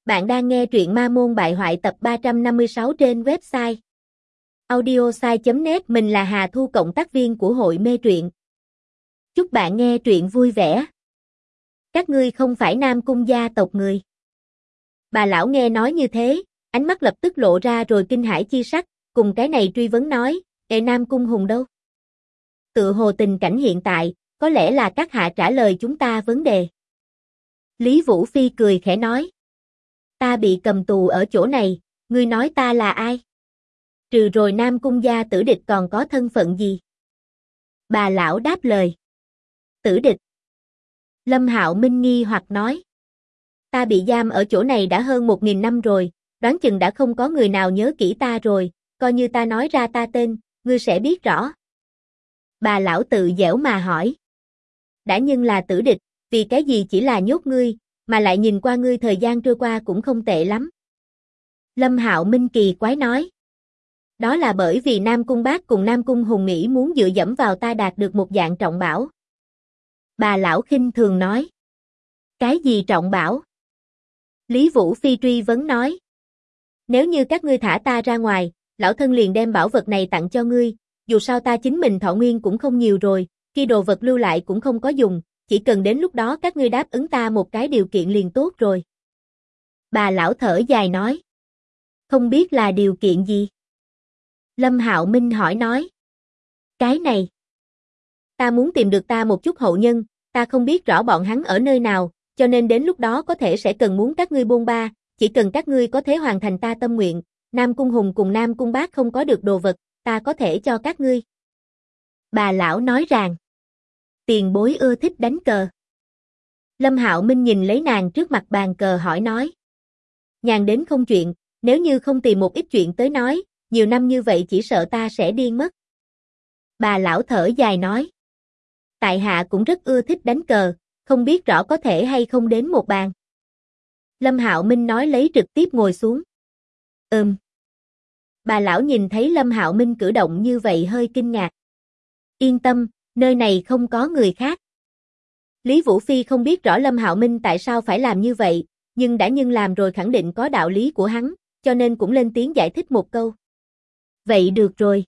Bạn đang nghe truyện Ma Môn Bại Hoại tập 356 trên website audiosai.net. Mình là Hà Thu, cộng tác viên của hội mê truyện. Chúc bạn nghe truyện vui vẻ. Các ngươi không phải Nam Cung gia tộc người. Bà lão nghe nói như thế, ánh mắt lập tức lộ ra rồi kinh hãi chi sắc, cùng cái này truy vấn nói, Nam Cung Hùng đâu? Tựa hồ tình cảnh hiện tại, có lẽ là các hạ trả lời chúng ta vấn đề. Lý Vũ Phi cười khẽ nói. Ta bị cầm tù ở chỗ này, ngươi nói ta là ai? Trừ rồi Nam Cung gia Tử Địch còn có thân phận gì? Bà lão đáp lời. Tử Địch. Lâm Hạo Minh nghi hoặc nói. Ta bị giam ở chỗ này đã hơn 1000 năm rồi, đoán chừng đã không có người nào nhớ kỹ ta rồi, coi như ta nói ra ta tên, ngươi sẽ biết rõ. Bà lão tự giễu mà hỏi. Đã nhưng là Tử Địch, vì cái gì chỉ là nhốt ngươi, mà lại nhìn qua ngươi thời gian trôi qua cũng không tệ lắm. Lâm Hạo Minh kỳ quái nói. Đó là bởi vì Nam Cung Bác cùng Nam Cung Hùng nghĩ muốn dựa dẫm vào ta đạt được một dạng trọng bảo. Bà lão khinh thường nói. Cái gì trọng bảo? Lý Vũ Phi truy vấn nói. Nếu như các ngươi thả ta ra ngoài, lão thân liền đem bảo vật này tặng cho ngươi, dù sao ta chính mình thọ nguyên cũng không nhiều rồi, khi đồ vật lưu lại cũng không có dùng, chỉ cần đến lúc đó các ngươi đáp ứng ta một cái điều kiện liền tốt rồi. Bà lão thở dài nói. Không biết là điều kiện gì? Lâm Hạo Minh hỏi nói. Cái này. Ta muốn tìm được ta một chút hậu nhân, ta không biết rõ bọn hắn ở nơi nào, cho nên đến lúc đó có thể sẽ cần muốn các ngươi bôn ba, chỉ cần các ngươi có thể hoàn thành ta tâm nguyện, Nam Cung Hùng cùng Nam Cung Bác không có được đồ vật, ta có thể cho các ngươi. Bà lão nói rằng. Tiền bối ưa thích đánh cờ. Lâm Hạo Minh nhìn lấy nàng trước mặt bàn cờ hỏi nói. Nhàn đến không chuyện, nếu như không tìm một ít chuyện tới nói, nhiều năm như vậy chỉ sợ ta sẽ điên mất. Bà lão thở dài nói. Tại hạ cũng rất ưa thích đánh cờ, không biết rõ có thể hay không đến một bàn. Lâm Hạo Minh nói lấy trực tiếp ngồi xuống. Bà lão nhìn thấy Lâm Hạo Minh cử động như vậy hơi kinh ngạc. Yên tâm, nơi này không có người khác. Lý Vũ Phi không biết rõ Lâm Hạo Minh tại sao phải làm như vậy, nhưng đã làm rồi khẳng định có đạo lý của hắn, cho nên cũng lên tiếng giải thích một câu. Vậy được rồi.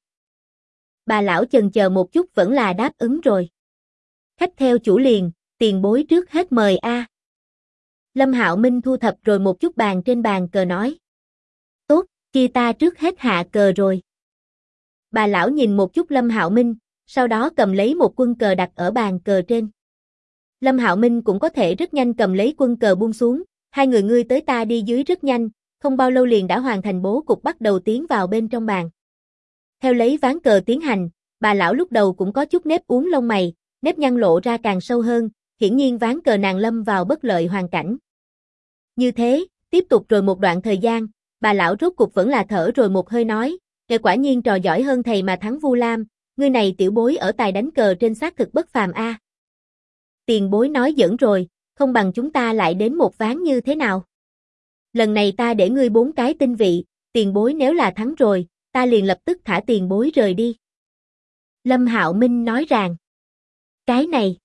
Bà lão chần chờ một chút vẫn là đáp ứng rồi. Khách theo chủ liền, tiền bối trước hết mời a. Lâm Hạo Minh thu thập rồi một chút bàn trên bàn cờ nói. Tốt, kia ta trước hết hạ cờ rồi. Bà lão nhìn một chút Lâm Hạo Minh, sau đó cầm lấy một quân cờ đặt ở bàn cờ trên. Lâm Hạo Minh cũng có thể rất nhanh cầm lấy quân cờ buông xuống, hai người ngươi tới ta đi dưới rất nhanh, không bao lâu liền đã hoàn thành bố cục bắt đầu tiến vào bên trong bàn. Theo lấy ván cờ tiến hành, bà lão lúc đầu cũng có chút nếp uốn lông mày, nếp nhăn lộ ra càng sâu hơn, hiển nhiên ván cờ nàng lâm vào bất lợi hoàn cảnh. Như thế, tiếp tục rồi một đoạn thời gian, bà lão rốt cục vẫn là thở rồi một hơi nói, "Ngài quả nhiên trò giỏi hơn thầy mà thắng Vu Lam, ngươi này tiểu bối ở tài đánh cờ trên xác thực bất phàm a." Tiền bối nói giỡn rồi, không bằng chúng ta lại đến một ván như thế nào? Lần này ta để ngươi 4 cái tinh vị, tiền bối nếu là thắng rồi, ta liền lập tức thả tiền bối rời đi. Lâm Hạo Minh nói rằng. Cái này.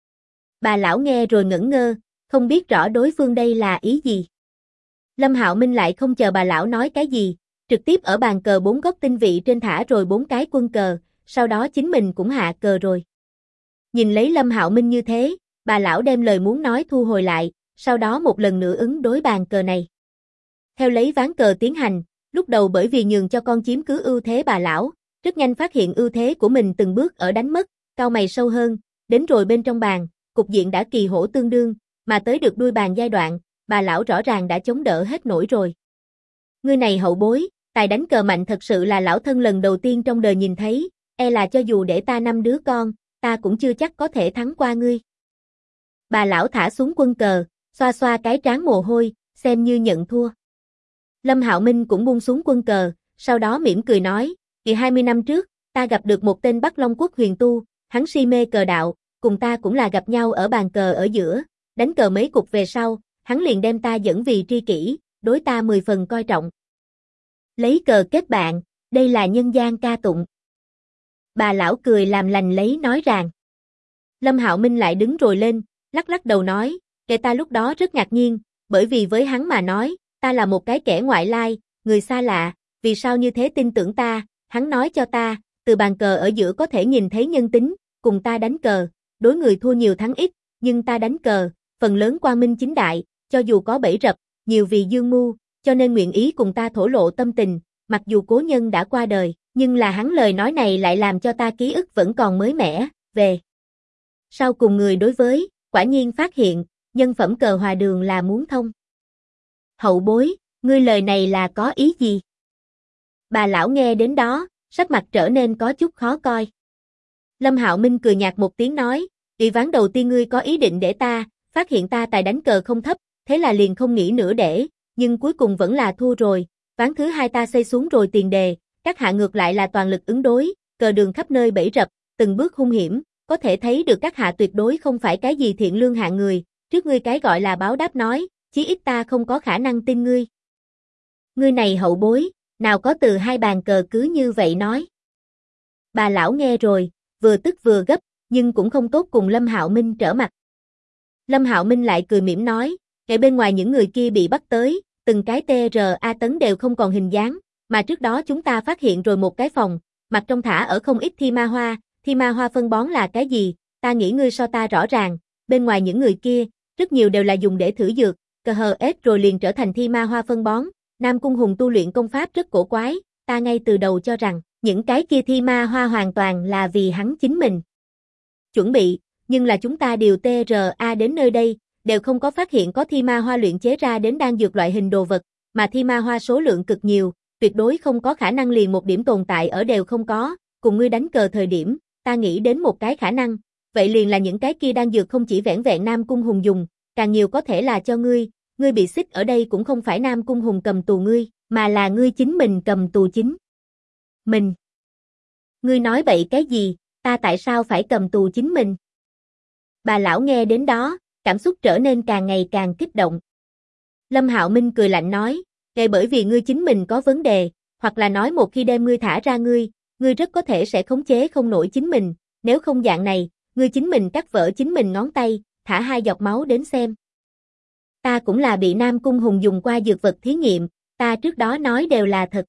Bà lão nghe rồi ngẩn ngơ, không biết rõ đối phương đây là ý gì. Lâm Hạo Minh lại không chờ bà lão nói cái gì, trực tiếp ở bàn cờ 4 góc tinh vị trên thả rồi 4 cái quân cờ, sau đó chính mình cũng hạ cờ rồi. Nhìn lấy Lâm Hạo Minh như thế, bà lão đem lời muốn nói thu hồi lại, sau đó một lần nữa ứng đối bàn cờ này. Theo lấy ván cờ tiến hành, lúc đầu bởi vì nhường cho con chiếm cứ ưu thế bà lão, rất nhanh phát hiện ưu thế của mình từng bước ở đánh mất, cau mày sâu hơn, đến rồi bên trong bàn, cục diện đã kỳ hổ tương đương, mà tới được đuôi bàn giai đoạn, bà lão rõ ràng đã chống đỡ hết nổi rồi. Ngươi này hậu bối, tài đánh cờ mạnh thật sự là lão thân lần đầu tiên trong đời nhìn thấy, e là cho dù để ta 5 đứa con, ta cũng chưa chắc có thể thắng qua ngươi. Bà lão thả xuống quân cờ, xoa xoa cái trán mồ hôi, xem như nhận thua. Lâm Hạo Minh cũng buông xuống quân cờ, sau đó mỉm cười nói, "Kỳ 20 năm trước, ta gặp được một tên Bắc Long Quốc huyền tu, hắn si mê cờ đạo, cùng ta cũng là gặp nhau ở bàn cờ ở giữa, đánh cờ mấy cục về sau, hắn liền đem ta dẫn vì tri kỷ, đối ta 10 phần coi trọng. Lấy cờ kết bạn, đây là nhân gian ca tụng." Bà lão cười làm lành lấy nói rằng. Lâm Hạo Minh lại đứng rồi lên, lắc lắc đầu nói, "Kể ta lúc đó rất ngạc nhiên, bởi vì với hắn mà nói, ta là một cái kẻ ngoại lai, người xa lạ, vì sao như thế tin tưởng ta, hắn nói cho ta, từ bàn cờ ở giữa có thể nhìn thấy nhân tính, cùng ta đánh cờ, đối người thua nhiều thắng ít, nhưng ta đánh cờ, phần lớn quang minh chính đại, cho dù có bẫy rập, nhiều vì dương mưu, cho nên nguyện ý cùng ta thổ lộ tâm tình, mặc dù cố nhân đã qua đời, nhưng là hắn lời nói này lại làm cho ta ký ức vẫn còn mới mẻ, về. Sau cùng người đối với, quả nhiên phát hiện, nhân phẩm cờ hòa đường là muốn thông. Hậu bối, ngươi lời này là có ý gì? Bà lão nghe đến đó, sắc mặt trở nên có chút khó coi. Lâm Hạo Minh cười nhạt một tiếng nói, ý ván đầu tiên ngươi có ý định để ta, phát hiện ta tài đánh cờ không thấp, thế là liền không nghĩ nữa để, nhưng cuối cùng vẫn là thua rồi, ván thứ hai ta xây xuống rồi tiền đề, các hạ ngược lại là toàn lực ứng đối, cờ đường khắp nơi bẫy rập, từng bước hung hiểm, có thể thấy được các hạ tuyệt đối không phải cái gì thiện lương hạng người, trước ngươi cái gọi là báo đáp nói, chí ít ta không có khả năng tin ngươi. Ngươi này hậu bối, nào có từ hai bàn cờ cứ như vậy nói. Bà lão nghe rồi, vừa tức vừa gấp, nhưng cũng không tốt cùng Lâm Hạo Minh trở mặt. Lâm Hạo Minh lại cười mỉm nói, kể bên ngoài những người kia bị bắt tới, từng cái TRA tấn đều không còn hình dáng, mà trước đó chúng ta phát hiện rồi một cái phòng, mặt trong thả ở không ít thi ma hoa phân bón là cái gì, ta nghĩ ngươi so ta rõ ràng, bên ngoài những người kia, rất nhiều đều là dùng để thử dược, cờ hờ ết rồi liền trở thành thi ma hoa phân bón, Nam Cung Hùng tu luyện công pháp rất cổ quái, ta ngay từ đầu cho rằng, những cái kia thi ma hoa hoàn toàn là vì hắn chính mình chuẩn bị, nhưng là chúng ta điều TRA đến nơi đây, đều không có phát hiện có thi ma hoa luyện chế ra đến đan dược loại hình đồ vật, mà thi ma hoa số lượng cực nhiều, tuyệt đối không có khả năng liền một điểm tồn tại ở đều không có, cùng ngươi đánh cờ thời điểm, ta nghĩ đến một cái khả năng, vậy liền là những cái kia đan dược không chỉ vẻn vẹn Nam Cung Hùng dùng, càng nhiều có thể là cho ngươi bị xích ở đây cũng không phải Nam Cung Hùng cầm tù ngươi, mà là ngươi chính mình cầm tù chính mình. Ngươi nói bậy cái gì, ta tại sao phải cầm tù chính mình? Bà lão nghe đến đó, cảm xúc trở nên càng ngày càng kích động. Lâm Hạo Minh cười lạnh nói, kể bởi vì ngươi chính mình có vấn đề, hoặc là nói một khi đem ngươi thả ra ngươi rất có thể sẽ khống chế không nổi chính mình, nếu không dạng này, ngươi chính mình cắt vỡ chính mình ngón tay, thả 2 giọt máu đến xem. Ta cũng là bị Nam Cung Hùng dùng qua dược vật thí nghiệm, ta trước đó nói đều là thật.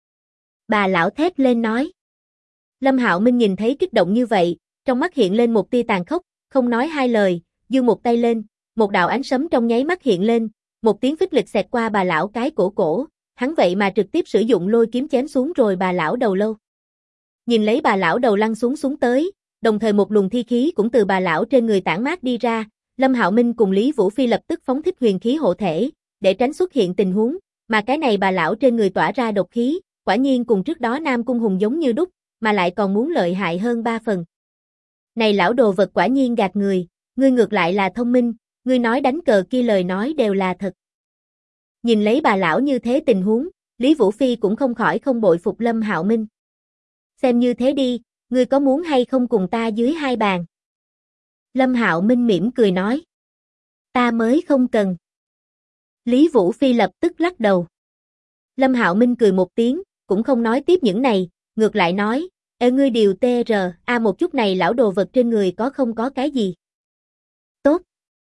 Bà lão thét lên nói. Lâm Hạo Minh nhìn thấy kích động như vậy, trong mắt hiện lên một tia tàn khốc, không nói hai lời, giương một tay lên, một đạo ánh sấm trong nháy mắt hiện lên, một tiếng phích lịch xẹt qua bà lão cái cổ, hắn vậy mà trực tiếp sử dụng lôi kiếm chém xuống rồi bà lão đầu lâu. Nhìn lấy bà lão đầu lăn xuống tới, đồng thời một luồng thi khí cũng từ bà lão trên người tản mát đi ra, Lâm Hạo Minh cùng Lý Vũ Phi lập tức phóng thích huyền khí hộ thể, để tránh xuất hiện tình huống, mà cái này bà lão trên người tỏa ra độc khí, quả nhiên cùng trước đó Nam Cung Hùng giống như đúc, mà lại còn muốn lợi hại hơn 3 phần. Này lão đồ vật quả nhiên gạt người, ngươi ngược lại là thông minh, ngươi nói đánh cờ kia lời nói đều là thật. Nhìn lấy bà lão như thế tình huống, Lý Vũ Phi cũng không khỏi không bội phục Lâm Hạo Minh. Xem như thế đi, ngươi có muốn hay không cùng ta dưới 2 bàn? Lâm Hạo Minh mỉm cười nói. Ta mới không cần. Lý Vũ Phi lập tức lắc đầu. Lâm Hạo Minh cười một tiếng, cũng không nói tiếp những này, ngược lại nói, ngươi điều TRA một chút này lão đồ vật trên người có không có cái gì? Tốt.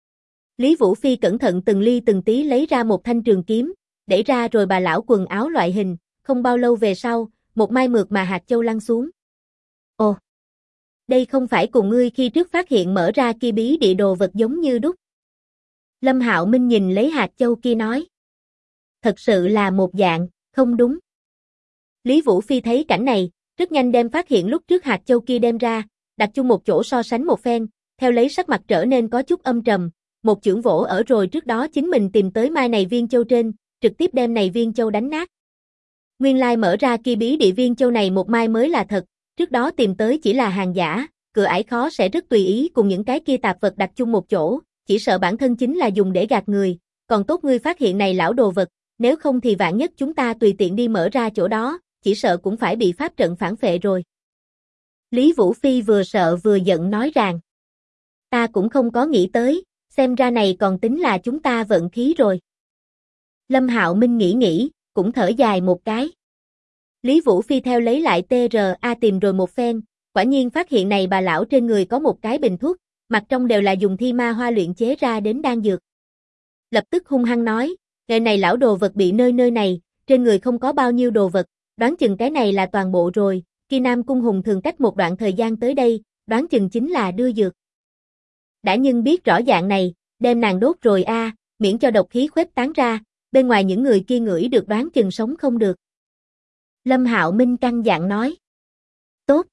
Lý Vũ Phi cẩn thận từng ly từng tí lấy ra một thanh trường kiếm, để ra rồi bà lão quần áo loại hình, không bao lâu về sau, một mai mượt mà hạt châu lăn xuống. Ồ, đây không phải cùng ngươi khi trước phát hiện mở ra kia bí địa đồ vật giống như đúc. Lâm Hạo Minh nhìn lấy hạt châu kia nói. Thật sự là một dạng, không đúng. Lý Vũ Phi thấy cảnh này, rất nhanh đem phát hiện lúc trước hạt châu kia đem ra, đặt chung một chỗ so sánh một phen, theo lấy sắc mặt trở nên có chút âm trầm, một chưởng vỗ ở rồi trước đó chính mình tìm tới mai này viên châu trên, trực tiếp đem này viên châu đánh nát. Nguyên lai mở ra kia bí địa viên châu này một mai mới là thật, trước đó tìm tới chỉ là hàng giả, cửa ải khó sẽ rất tùy ý cùng những cái kia tạp vật đặt chung một chỗ, chỉ sợ bản thân chính là dùng để gạt người, còn tốt ngươi phát hiện này lão đồ vật, nếu không thì vạn nhất chúng ta tùy tiện đi mở ra chỗ đó, chỉ sợ cũng phải bị pháp trận phản phệ rồi. Lý Vũ Phi vừa sợ vừa giận nói rằng, ta cũng không có nghĩ tới, xem ra này còn tính là chúng ta vận khí rồi. Lâm Hạo Minh nghĩ, cũng thở dài một cái. Lý Vũ Phi theo lấy lại TRA tìm rồi một phen, quả nhiên phát hiện này bà lão trên người có một cái bình thuốc, mặt trong đều là dùng thi ma hoa luyện chế ra đến đan dược. lập tức hung hăng nói, "Nghề này lão đồ vật bị nơi này, trên người không có bao nhiêu đồ vật, đoán chừng cái này là toàn bộ rồi, Kỳ Nam Cung Hùng thường cách một đoạn thời gian tới đây, đoán chừng chính là đưa dược. Đã nhưng biết rõ dạng này, đem nàng đốt rồi a, miễn cho độc khí khuếch tán ra, bên ngoài những người kia ngửi được đoán chừng sống không được." Lâm Hạo Minh căng dặn nói. Tốt.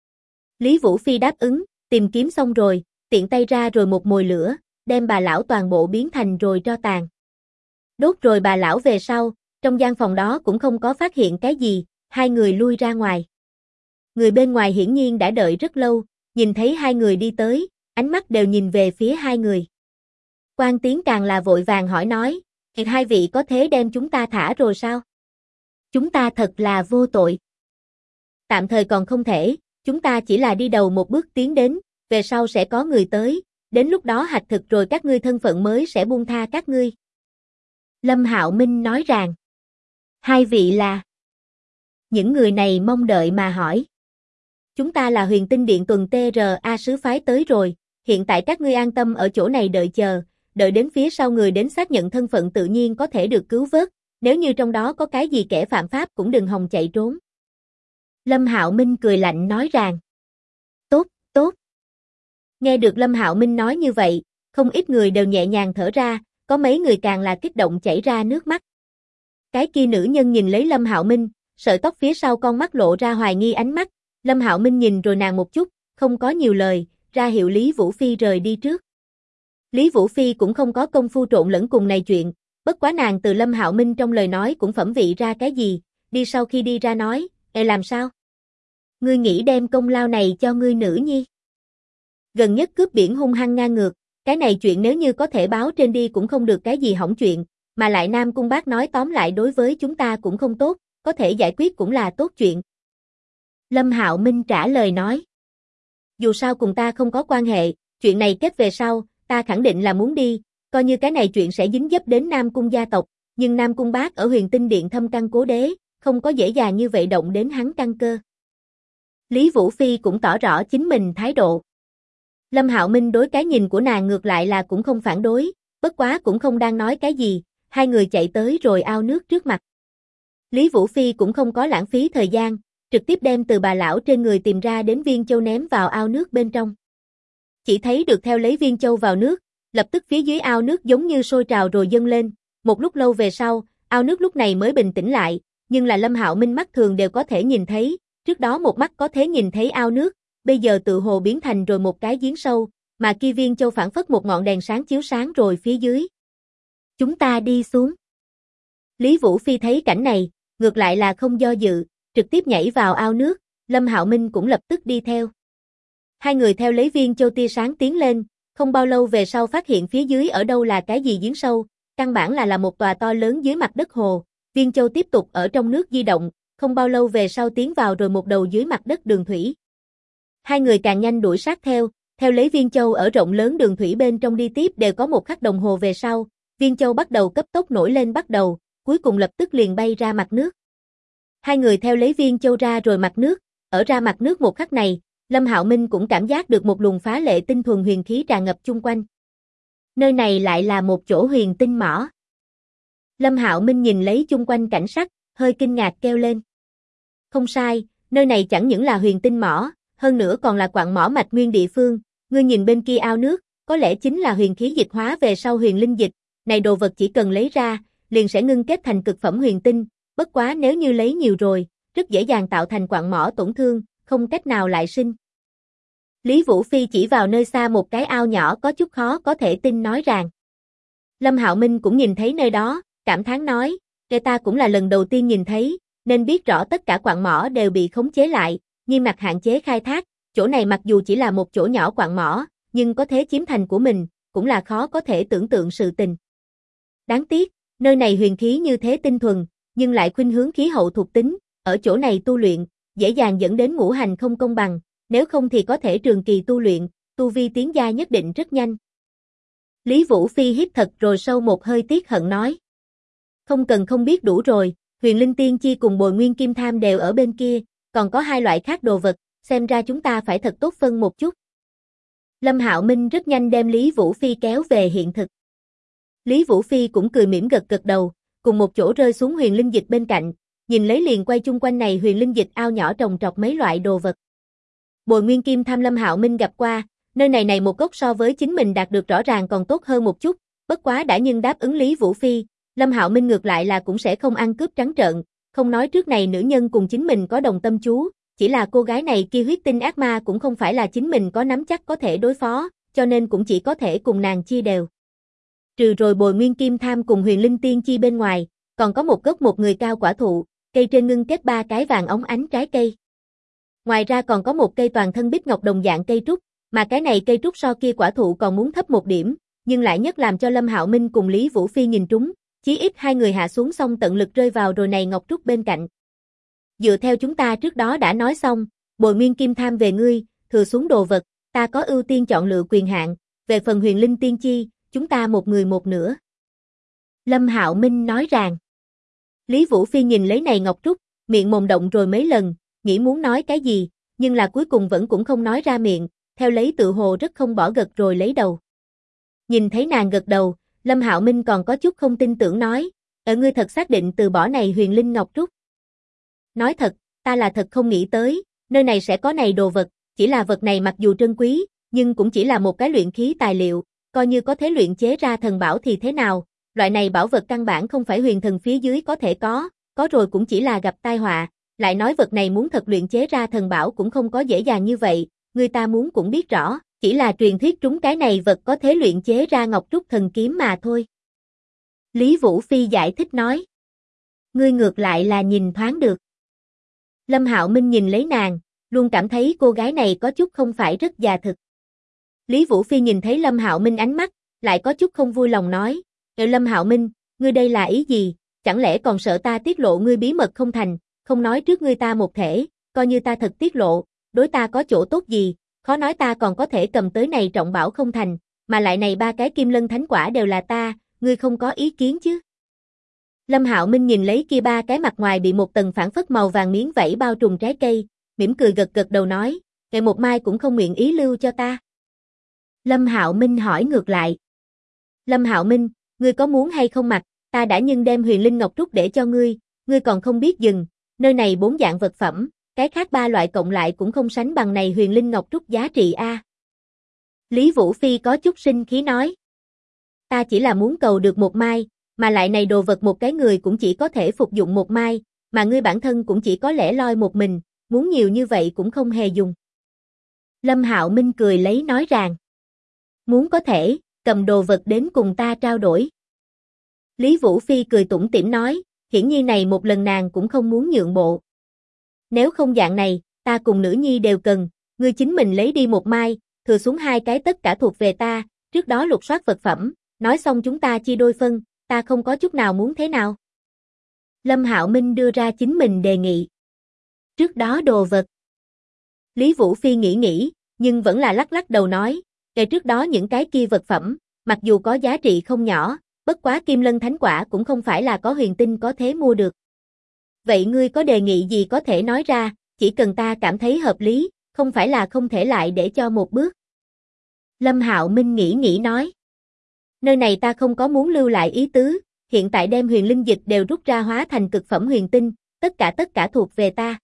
Lý Vũ Phi đáp ứng, tìm kiếm xong rồi, tiện tay ra rồi một mồi lửa, đem bà lão toàn bộ biến thành rồi tro tàn. Đốt rồi bà lão về sau, trong gian phòng đó cũng không có phát hiện cái gì, hai người lui ra ngoài. Người bên ngoài hiển nhiên đã đợi rất lâu, nhìn thấy hai người đi tới, ánh mắt đều nhìn về phía hai người. Quan Tiến càng là vội vàng hỏi nói, hai vị có thế đem chúng ta thả rồi sao? Chúng ta thật là vô tội. Tạm thời còn không thể, chúng ta chỉ là đi đầu một bước tiến đến, về sau sẽ có người tới, đến lúc đó hạch thực rồi các ngươi thân phận mới sẽ buông tha các ngươi. Lâm Hạo Minh nói rằng, hai vị là... Những người này mong đợi mà hỏi. Chúng ta là Huyền Tinh Điện tuần TRA sứ phái tới rồi, hiện tại các ngươi an tâm ở chỗ này đợi chờ, đợi đến phía sau người đến xác nhận thân phận tự nhiên có thể được cứu vớt, nếu như trong đó có cái gì kẻ phạm pháp cũng đừng hòng chạy trốn. Lâm Hạo Minh cười lạnh nói rằng, tốt, tốt. Nghe được Lâm Hạo Minh nói như vậy, không ít người đều nhẹ nhàng thở ra, có mấy người càng là kích động chảy ra nước mắt. Cái kia nữ nhân nhìn lấy Lâm Hạo Minh, sợi tóc phía sau con mắt lộ ra hoài nghi ánh mắt, Lâm Hạo Minh nhìn rồi nàng một chút, không có nhiều lời, ra hiệu Lý Vũ Phi rời đi trước. Lý Vũ Phi cũng không có công phu trộn lẫn cùng này chuyện, bất quá nàng từ Lâm Hạo Minh trong lời nói cũng phẩm vị ra cái gì, đi sau khi đi ra nói, làm sao? Ngươi nghĩ đem công lao này cho ngươi nữ nhi? Gần nhất cướp biển hung hăng ngang ngược, cái này chuyện nếu như có thể báo trên đi cũng không được cái gì hỏng chuyện, mà lại Nam Cung Bác nói tóm lại đối với chúng ta cũng không tốt, có thể giải quyết cũng là tốt chuyện. Lâm Hạo Minh trả lời nói. Dù sao cùng ta không có quan hệ, chuyện này kết về sau, ta khẳng định là muốn đi, coi như cái này chuyện sẽ dính dấp đến Nam Cung gia tộc, nhưng Nam Cung Bác ở Huyền Tinh Điện thâm căn cố đế, không có dễ dàng như vậy động đến hắn căn cơ. Lý Vũ Phi cũng tỏ rõ chính mình thái độ. Lâm Hạo Minh đối cái nhìn của nàng ngược lại là cũng không phản đối, bất quá cũng không đang nói cái gì, hai người chạy tới rồi ao nước trước mặt. Lý Vũ Phi cũng không có lãng phí thời gian, trực tiếp đem từ bà lão trên người tìm ra đến viên châu ném vào ao nước bên trong. Chỉ thấy được theo lấy viên châu vào nước, lập tức phía dưới ao nước giống như sôi trào rồi dâng lên, một lúc lâu về sau, ao nước lúc này mới bình tĩnh lại, nhưng là Lâm Hạo Minh mắt thường đều có thể nhìn thấy, trước đó một mắt có thể nhìn thấy ao nước, bây giờ tự hồ biến thành rồi một cái giếng sâu, mà kia viên châu phản phất một ngọn đèn sáng chiếu sáng rồi phía dưới. Chúng ta đi xuống. Lý Vũ Phi thấy cảnh này, ngược lại là không do dự, trực tiếp nhảy vào ao nước, Lâm Hạo Minh cũng lập tức đi theo. Hai người theo lấy viên châu tia sáng tiến lên, không bao lâu về sau phát hiện phía dưới ở đâu là cái gì giếng sâu, căn bản là một tòa to lớn dưới mặt đất hồ, viên châu tiếp tục ở trong nước di động, không bao lâu về sau tiến vào rồi một đầu dưới mặt đất đường thủy. Hai người càng nhanh đuổi sát theo lấy viên châu ở rộng lớn đường thủy bên trong đi tiếp đều có một khắc đồng hồ về sau, viên châu bắt đầu cấp tốc nổi lên bắt đầu, cuối cùng lập tức liền bay ra mặt nước. Hai người theo lấy viên châu ra rồi mặt nước, ở ra mặt nước một khắc này, Lâm Hạo Minh cũng cảm giác được một luồng phá lệ tinh thuần huyền khí tràn ngập chung quanh. Nơi này lại là một chỗ huyền tinh mỏ. Lâm Hạo Minh nhìn lấy chung quanh cảnh sắc, hơi kinh ngạc kêu lên. Không sai, nơi này chẳng những là huyền tinh mỏ, hơn nữa còn là quặng mỏ mạch nguyên địa phương, ngươi nhìn bên kia ao nước, có lẽ chính là huyền khí dịch hóa về sau huyền linh dịch, này đồ vật chỉ cần lấy ra, liền sẽ ngưng kết thành cực phẩm huyền tinh, bất quá nếu như lấy nhiều rồi, rất dễ dàng tạo thành quặng mỏ tổn thương, không cách nào lại sinh. Lý Vũ Phi chỉ vào nơi xa một cái ao nhỏ có chút khó có thể tin nói rằng. Lâm Hạo Minh cũng nhìn thấy nơi đó, cảm thán nói, kẻ ta cũng là lần đầu tiên nhìn thấy, nên biết rõ tất cả quặng mỏ đều bị khống chế lại, nghiêm ngặt hạn chế khai thác, chỗ này mặc dù chỉ là một chỗ nhỏ quặng mỏ, nhưng có thế chiếm thành của mình, cũng là khó có thể tưởng tượng sự tình. Đáng tiếc, nơi này huyền khí như thế tinh thuần, nhưng lại khuynh hướng khí hậu thuộc tính, ở chỗ này tu luyện, dễ dàng dẫn đến ngũ hành không công bằng, nếu không thì có thể trường kỳ tu luyện, tu vi tiến gia nhất định rất nhanh. Lý Vũ Phi hít thật rồi sâu một hơi tiếc hận nói. Không cần không biết đủ rồi, Huyền Linh Tiên Chi cùng Bồi Nguyên Kim Tham đều ở bên kia, còn có hai loại khác đồ vật, xem ra chúng ta phải thật tốt phân một chút. Lâm Hạo Minh rất nhanh đem Lý Vũ Phi kéo về hiện thực. Lý Vũ Phi cũng cười mỉm gật gật đầu, cùng một chỗ rơi xuống huyền linh dịch bên cạnh, nhìn lấy liền quay chung quanh này huyền linh dịch ao nhỏ trồng trọt mấy loại đồ vật. Bồi nguyên kim tham Lâm Hạo Minh gặp qua, nơi này một gốc so với chính mình đạt được rõ ràng còn tốt hơn một chút, bất quá đã nhưng đáp ứng Lý Vũ Phi, Lâm Hạo Minh ngược lại là cũng sẽ không ăn cướp trắng trợn, không nói trước này nữ nhân cùng chính mình có đồng tâm chú, chỉ là cô gái này kia huyết tinh ác ma cũng không phải là chính mình có nắm chắc có thể đối phó, cho nên cũng chỉ có thể cùng nàng chia đều. Trừ rồi bồi nguyên kim tham cùng huyền linh tiên chi bên ngoài, còn có một gốc một người cao quả thụ, cây trên ngưng kết 3 cái vàng óng ánh trái cây. Ngoài ra còn có một cây toàn thân bích ngọc đồng dạng cây trúc, mà cái này cây trúc so kia quả thụ còn muốn thấp một điểm, nhưng lại nhất làm cho Lâm Hạo Minh cùng Lý Vũ Phi nhìn trúng, chí ít hai người hạ xuống xong tận lực rơi vào rồi này ngọc trúc bên cạnh. Dựa theo chúng ta trước đó đã nói xong, bồi nguyên kim tham về ngươi, thừa xuống đồ vật, ta có ưu tiên chọn lựa quyền hạn, về phần huyền linh tiên chi, chúng ta một người một nửa. Lâm Hạo Minh nói rằng. Lý Vũ Phi nhìn lấy này ngọc trúc, miệng mồm động rồi mấy lần, nghĩ muốn nói cái gì, nhưng là cuối cùng vẫn cũng không nói ra miệng, theo lấy tự hồ rất không bỏ gật rồi lấy đầu. Nhìn thấy nàng gật đầu, Lâm Hạo Minh còn có chút không tin tưởng nói, ngươi thật xác định từ bỏ này huyền linh ngọc trúc. Nói thật, ta là thật không nghĩ tới, nơi này sẽ có này đồ vật, chỉ là vật này mặc dù trân quý, nhưng cũng chỉ là một cái luyện khí tài liệu, coi như có thể luyện chế ra thần bảo thì thế nào, loại này bảo vật căn bản không phải huyền thần phía dưới có thể có rồi cũng chỉ là gặp tai họa, lại nói vật này muốn thật luyện chế ra thần bảo cũng không có dễ dàng như vậy, người ta muốn cũng biết rõ, chỉ là truyền thuyết trúng cái này vật có thể luyện chế ra ngọc trúc thần kiếm mà thôi. Lý Vũ Phi giải thích nói, ngươi ngược lại là nhìn thoáng được. Lâm Hạo Minh nhìn lấy nàng, luôn cảm thấy cô gái này có chút không phải rất già thực. Lý Vũ Phi nhìn thấy Lâm Hạo Minh ánh mắt, lại có chút không vui lòng nói, Lâm Hạo Minh, ngươi đây là ý gì, chẳng lẽ còn sợ ta tiết lộ ngươi bí mật không thành, không nói trước ngươi ta một thể, coi như ta thật tiết lộ, đối ta có chỗ tốt gì, khó nói ta còn có thể cầm tới này trọng bảo không thành, mà lại này 3 cái kim lân thánh quả đều là ta, ngươi không có ý kiến chứ. Lâm Hạo Minh nhìn lấy kia 3 cái mặt ngoài bị một tầng phản phất màu vàng miếng vảy bao trùm trái cây, mỉm cười gật gật đầu nói, ngày một mai cũng không nguyện ý lưu cho ta. Lâm Hạo Minh hỏi ngược lại. Lâm Hạo Minh, ngươi có muốn hay không mặc, ta đã nhưng đem huyền linh ngọc trúc để cho ngươi còn không biết dừng, nơi này 4 dạng vật phẩm, cái khác 3 loại cộng lại cũng không sánh bằng này huyền linh ngọc trúc giá trị a. Lý Vũ Phi có chút sinh khí nói. Ta chỉ là muốn cầu được một mai, mà lại này đồ vật một cái người cũng chỉ có thể phục dụng một mai, mà ngươi bản thân cũng chỉ có lẻ loi một mình, muốn nhiều như vậy cũng không hề dùng. Lâm Hạo Minh cười lấy nói rằng, muốn có thể, cầm đồ vật đến cùng ta trao đổi. Lý Vũ Phi cười tủm tỉm nói, hiển nhiên này một lần nàng cũng không muốn nhượng bộ. Nếu không dạng này, ta cùng nữ nhi đều cần, ngươi chính mình lấy đi một mai, thừa xuống 2 cái tất cả thuộc về ta, trước đó lục soát vật phẩm, nói xong chúng ta chia đôi phân, ta không có chút nào muốn thế nào. Lâm Hạo Minh đưa ra chính mình đề nghị. Trước đó đồ vật. Lý Vũ Phi nghĩ, nhưng vẫn là lắc lắc đầu nói, ngày trước đó những cái kia vật phẩm, mặc dù có giá trị không nhỏ, bất quá kim lân thánh quả cũng không phải là có huyền tinh có thế mua được. Vậy ngươi có đề nghị gì có thể nói ra, chỉ cần ta cảm thấy hợp lý, không phải là không thể lại để cho một bước. Lâm Hạo Minh nghĩ nói. Nơi này ta không có muốn lưu lại ý tứ, hiện tại đem huyền linh dịch đều rút ra hóa thành cực phẩm huyền tinh, tất cả thuộc về ta.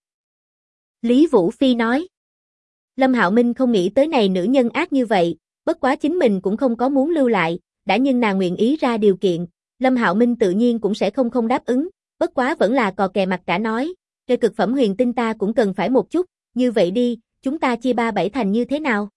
Lý Vũ Phi nói. Lâm Hạo Minh không nghĩ tới này nữ nhân ác như vậy, bất quá chính mình cũng không có muốn lưu lại, đã nhưng nàng nguyện ý ra điều kiện, Lâm Hạo Minh tự nhiên cũng sẽ không đáp ứng, bất quá vẫn là cò kè mặt cả nói, cái cực phẩm huyền tinh ta cũng cần phải một chút, như vậy đi, chúng ta chia 3/7 thành như thế nào?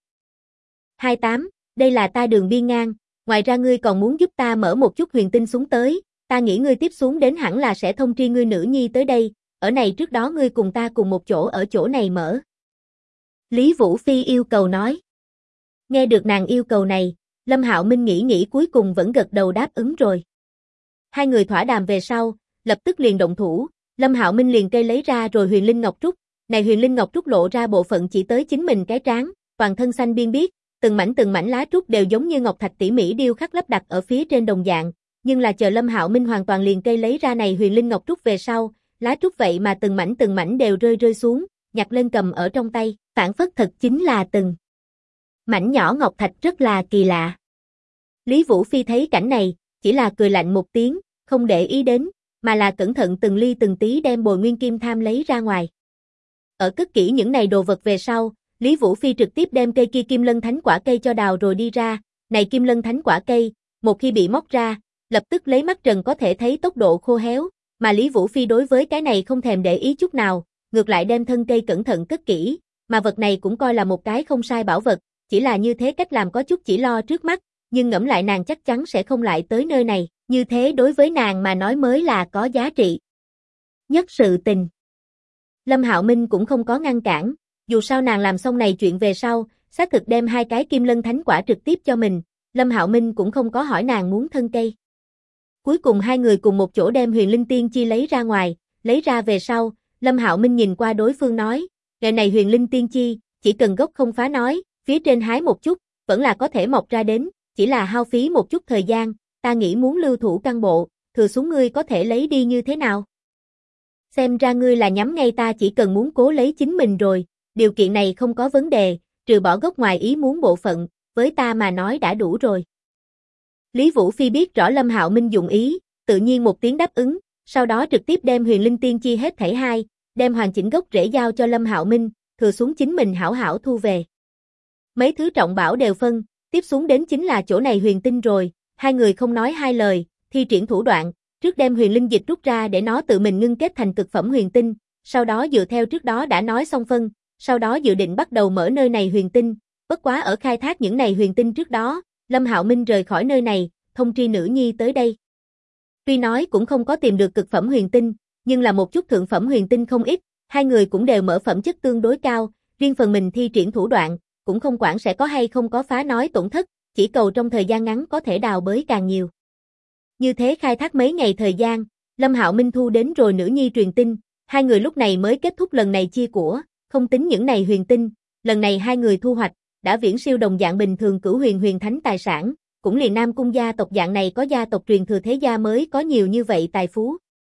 28, đây là ta đường biên ngang, ngoài ra ngươi còn muốn giúp ta mở một chút huyền tinh xuống tới, ta nghĩ ngươi tiếp xuống đến hẳn là sẽ thông tri ngươi nữ nhi tới đây, ở này trước đó ngươi cùng ta cùng một chỗ ở chỗ này mở. Lý Vũ Phi yêu cầu nói. Nghe được nàng yêu cầu này, Lâm Hạo Minh nghĩ cuối cùng vẫn gật đầu đáp ứng rồi. Hai người thỏa đàm về sau, lập tức liền động thủ, Lâm Hạo Minh liền cây lấy ra rồi huyền linh ngọc trúc, này huyền linh ngọc trúc lộ ra bộ phận chỉ tới chính mình cái trán, toàn thân xanh biên biếc, từng mảnh lá trúc đều giống như ngọc thạch tỉ mỉ điêu khắc lắp đặt ở phía trên đồng dạng, nhưng là chờ Lâm Hạo Minh hoàn toàn liền cây lấy ra này huyền linh ngọc trúc về sau, lá trúc vậy mà từng mảnh đều rơi xuống, nhặt lên cầm ở trong tay, phản phất thật chính là từng mảnh nhỏ ngọc thạch rất là kỳ lạ. Lý Vũ Phi thấy cảnh này, chỉ là cười lạnh một tiếng, không để ý đến, mà là cẩn thận từng ly từng tí đem bồi nguyên kim tham lấy ra ngoài. Ở cất kỹ những này đồ vật về sau, Lý Vũ Phi trực tiếp đem cây kia kim lân thánh quả cây cho đào rồi đi ra, này kim lân thánh quả cây, một khi bị móc ra, lập tức lấy mắt trần có thể thấy tốc độ khô héo, mà Lý Vũ Phi đối với cái này không thèm để ý chút nào, ngược lại đem thân cây cẩn thận cất kỹ, mà vật này cũng coi là một cái không sai bảo vật, chỉ là như thế cách làm có chút chỉ lo trước mắt, nhưng ngẫm lại nàng chắc chắn sẽ không lại tới nơi này, như thế đối với nàng mà nói mới là có giá trị nhất sự tình. Lâm Hạo Minh cũng không có ngăn cản, dù sao nàng làm xong này chuyện về sau, xác thực đem 2 cái kim lân thánh quả trực tiếp cho mình, Lâm Hạo Minh cũng không có hỏi nàng muốn thân cây. Cuối cùng 2 người cùng một chỗ đem Huyền Linh Tiên Chi lấy ra ngoài, lấy ra về sau, Lâm Hạo Minh nhìn qua đối phương nói, "Ngày này Huyền Linh Tiên Chi, chỉ cần gốc không phá nói, phía trên hái một chút, vẫn là có thể mọc ra đến, chỉ là hao phí một chút thời gian, ta nghĩ muốn lưu thủ căn bộ, thừa xuống ngươi có thể lấy đi như thế nào?" Xem ra ngươi là nhắm ngay ta chỉ cần muốn cố lấy chính mình rồi, điều kiện này không có vấn đề, trừ bỏ gốc ngoài ý muốn bộ phận, với ta mà nói đã đủ rồi. Lý Vũ Phi biết rõ Lâm Hạo Minh dụng ý, tự nhiên một tiếng đáp ứng, sau đó trực tiếp đem Huyền Linh Tiên Chi hết thảy 2, đem hoàn chỉnh gốc rễ giao cho Lâm Hạo Minh, thừa xuống chính mình hảo hảo thu về. Mấy thứ trọng bảo đều phân, tiếp xuống đến chính là chỗ này huyền tinh rồi, 2 người không nói 2 lời, thi triển thủ đoạn, trước đem huyền linh dịch rút ra để nó tự mình ngưng kết thành cực phẩm huyền tinh, sau đó dựa theo trước đó đã nói xong phân, sau đó dự định bắt đầu mở nơi này huyền tinh, bất quá ở khai thác những này huyền tinh trước đó, Lâm Hạo Minh rời khỏi nơi này, thông tri nữ nhi tới đây. Tuy nói cũng không có tìm được cực phẩm huyền tinh, nhưng là một chút thượng phẩm huyền tinh không ít, 2 người cũng đều mở phẩm chất tương đối cao, riêng phần mình thi triển thủ đoạn, cũng không quản sẽ có hay không có phá nói tổn thất, chỉ cầu trong thời gian ngắn có thể đào bới càng nhiều. Như thế khai thác mấy ngày thời gian, Lâm Hạo Minh thu đến rồi nữ nhi truyền tin, 2 người lúc này mới kết thúc lần này chia của, không tính những này huyền tinh, lần này 2 người thu hoạch, đã viễn siêu đồng dạng bình thường cửu huyền huyền thánh tài sản, cũng liền Nam Cung gia tộc dạng này có gia tộc truyền thừa thế gia mới có nhiều như vậy tài phú.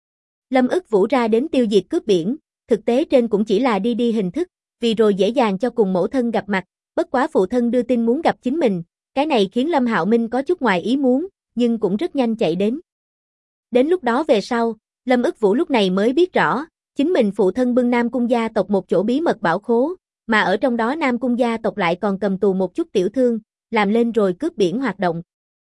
Lâm ức vũ ra đến tiêu diệt cướp biển, thực tế trên cũng chỉ là đi hình thức, vì rồi dễ dàng cho cùng mẫu thân gặp mặt, bất quá phụ thân đưa tin muốn gặp chính mình, cái này khiến Lâm Hạo Minh có chút ngoài ý muốn, nhưng cũng rất nhanh chạy đến. Đến lúc đó về sau, Lâm ức vũ lúc này mới biết rõ, chính mình phụ thân bưng Nam Cung gia tộc một chỗ bí mật bảo khố, mà ở trong đó Nam Cung gia tộc lại còn cầm tù một chút tiểu thương, làm lên rồi cướp biển hoạt động.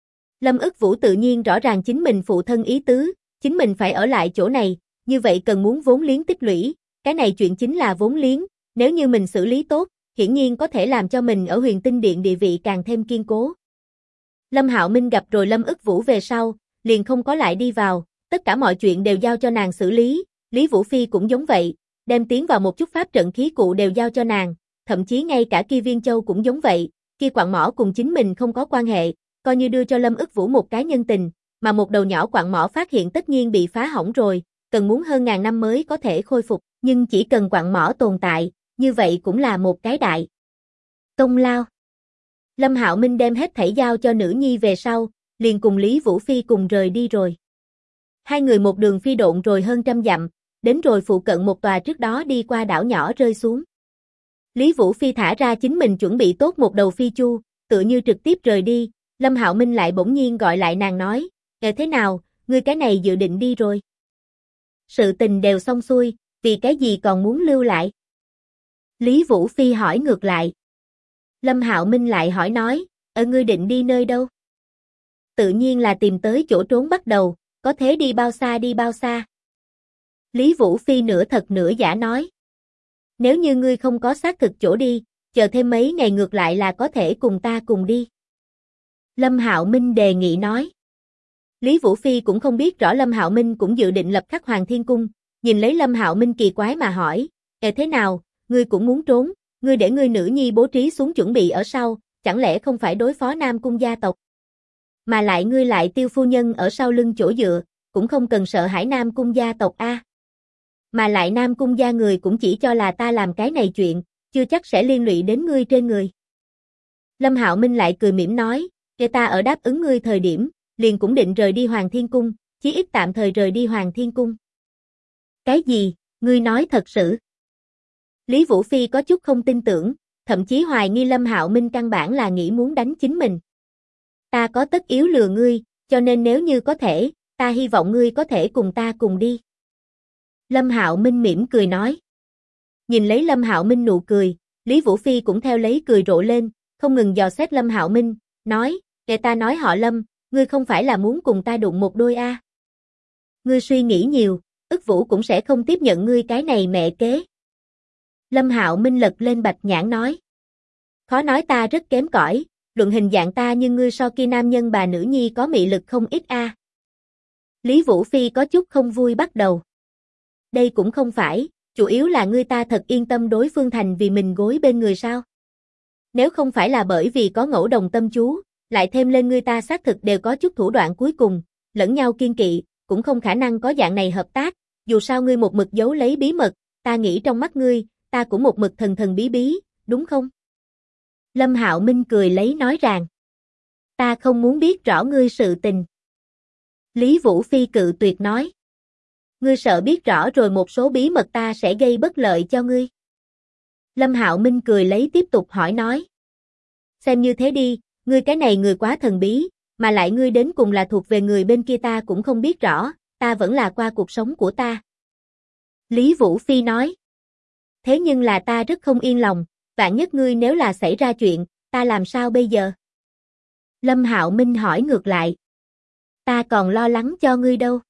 Lâm ức vũ tự nhiên rõ ràng chính mình phụ thân ý tứ, chính mình phải ở lại chỗ này, như vậy cần muốn vốn liếng tích lũy, cái này chuyện chính là vốn liếng, nếu như mình xử lý tốt, hiển nhiên có thể làm cho mình ở Huyền Tinh Điện địa vị càng thêm kiên cố. Lâm Hạo Minh gặp rồi Lâm ức vũ về sau, liền không có lại đi vào, tất cả mọi chuyện đều giao cho nàng xử lý, Lý Vũ Phi cũng giống vậy, đem tiến vào một chút pháp trận khí cụ đều giao cho nàng, thậm chí ngay cả kia Viên Châu cũng giống vậy, kia quặng mỏ cùng chính mình không có quan hệ, coi như đưa cho Lâm ức vũ một cái nhân tình, mà một đầu nhỏ quặng mỏ phát hiện tất nhiên bị phá hỏng rồi, cần muốn hơn ngàn năm mới có thể khôi phục, nhưng chỉ cần quặng mỏ tồn tại, như vậy cũng là một cái đại công lao. Lâm Hạo Minh đem hết thảy giao cho nữ nhi về sau, liền cùng Lý Vũ Phi cùng rời đi rồi. 2 người một đường phi độn rồi hơn 100 dặm, đến rồi phụ cận một tòa trước đó đi qua đảo nhỏ rơi xuống. Lý Vũ Phi thả ra chính mình chuẩn bị tốt một đầu phi chu, tựa như trực tiếp rời đi, Lâm Hạo Minh lại bỗng nhiên gọi lại nàng nói, thế nào, ngươi cái này dự định đi rồi? Sự tình đều xong xuôi, vì cái gì còn muốn lưu lại? Lý Vũ Phi hỏi ngược lại. Lâm Hạo Minh lại hỏi nói, ngươi định đi nơi đâu? Tự nhiên là tìm tới chỗ trốn bắt đầu, có thế đi bao xa đi bao xa? Lý Vũ Phi nửa thật nửa giả nói. Nếu như ngươi không có xác thực chỗ đi, chờ thêm mấy ngày ngược lại là có thể cùng ta cùng đi. Lâm Hạo Minh đề nghị nói. Lý Vũ Phi cũng không biết rõ Lâm Hạo Minh cũng dự định lập khắc Hoàng Thiên Cung, nhìn lấy Lâm Hạo Minh kỳ quái mà hỏi, thế nào, ngươi cũng muốn trốn, ngươi để ngươi nữ nhi bố trí xuống chuẩn bị ở sau, chẳng lẽ không phải đối phó Nam Cung gia tộc? Mà lại ngươi lại Tiêu phu nhân ở sau lưng chỗ dựa, cũng không cần sợ hãi Nam Cung gia tộc a. Mà lại Nam Cung gia người cũng chỉ cho là ta làm cái này chuyện, chưa chắc sẽ liên lụy đến ngươi trên người. Lâm Hạo Minh lại cười mỉm nói, ta ở đáp ứng ngươi thời điểm, liền cũng định rời đi Hoàng Thiên Cung, chí ít tạm thời rời đi Hoàng Thiên Cung. Cái gì, ngươi nói thật sự? Lý Vũ Phi có chút không tin tưởng, thậm chí hoài nghi Lâm Hạo Minh căn bản là nghĩ muốn đánh chính mình. Ta có tất yếu lừa ngươi, Cho nên nếu như có thể, ta hy vọng ngươi có thể cùng ta cùng đi. Lâm Hạo Minh mỉm cười nói. Nhìn lấy Lâm Hạo Minh nụ cười, Lý Vũ Phi cũng theo lấy cười rộ lên, không ngừng dò xét Lâm Hạo Minh, nói, để ta nói họ Lâm, ngươi không phải là muốn cùng ta đụng một đôi a? Ngươi suy nghĩ nhiều, ức vũ cũng sẽ không tiếp nhận ngươi cái này mẹ kế. Lâm Hạo Minh lật lên bạch nhãn nói. Khó nói ta rất kém cỏi, luận hình dạng ta nhưng ngươi so kia nam nhân bà nữ nhi có mị lực không ít a. Lý Vũ Phi có chút không vui bắt đầu. Đây cũng không phải, chủ yếu là ngươi ta thật yên tâm đối phương thành vì mình gối bên người sao. Nếu không phải là bởi vì có ngẫu đồng tâm chú, lại thêm lên ngươi ta xác thực đều có chút thủ đoạn cuối cùng, lẫn nhau kiên kỵ, cũng không khả năng có dạng này hợp tác, dù sao ngươi một mực giấu lấy bí mật, ta nghĩ trong mắt ngươi, ta cũng một mực thần thần bí bí, đúng không? Lâm Hạo Minh cười lấy nói rằng, ta không muốn biết rõ ngươi sự tình. Lý Vũ Phi cự tuyệt nói, ngươi sợ biết rõ rồi một số bí mật ta sẽ gây bất lợi cho ngươi. Lâm Hạo Minh cười lấy tiếp tục hỏi nói, xem như thế đi, ngươi cái này người quá thần bí, mà lại ngươi đến cùng là thuộc về người bên kia ta cũng không biết rõ, ta vẫn là qua cuộc sống của ta. Lý Vũ Phi nói, thế nhưng là ta rất không yên lòng, vạn nhất ngươi nếu là xảy ra chuyện, ta làm sao bây giờ? Lâm Hạo Minh hỏi ngược lại, ta còn lo lắng cho ngươi đâu.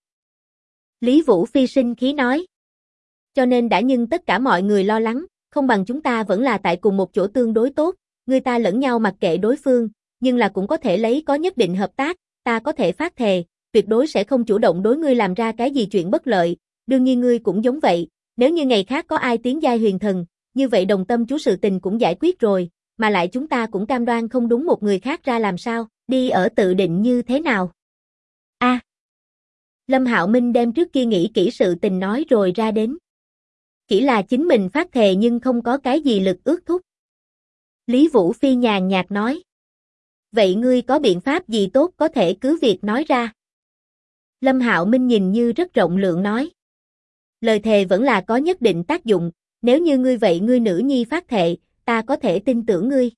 Lý Vũ Phi sinh khí nói, cho nên đã nhưng tất cả mọi người lo lắng, không bằng chúng ta vẫn là tại cùng một chỗ tương đối tốt, người ta lẫn nhau mặc kệ đối phương, nhưng là cũng có thể lấy có nhất định hợp tác, ta có thể phát thề, tuyệt đối sẽ không chủ động đối ngươi làm ra cái gì chuyện bất lợi, đương nhiên ngươi cũng giống vậy, nếu như ngày khác có ai tiến giai huyền thần, như vậy đồng tâm chú sự tình cũng giải quyết rồi, mà lại chúng ta cũng cam đoan không đúng một người khác ra làm sao, đi ở tự định như thế nào. A. Lâm Hạo Minh đem trước kia nghĩ kỹ sự tình nói rồi ra đến. Chỉ là chính mình phát thề nhưng không có cái gì lực ước thúc. Lý Vũ Phi nhàn nhạt nói. Vậy ngươi có biện pháp gì tốt có thể cứ việc nói ra. Lâm Hạo Minh nhìn như rất rộng lượng nói. Lời thề vẫn là có nhất định tác dụng, nếu như ngươi vậy ngươi nữ nhi phát thệ, ta có thể tin tưởng ngươi.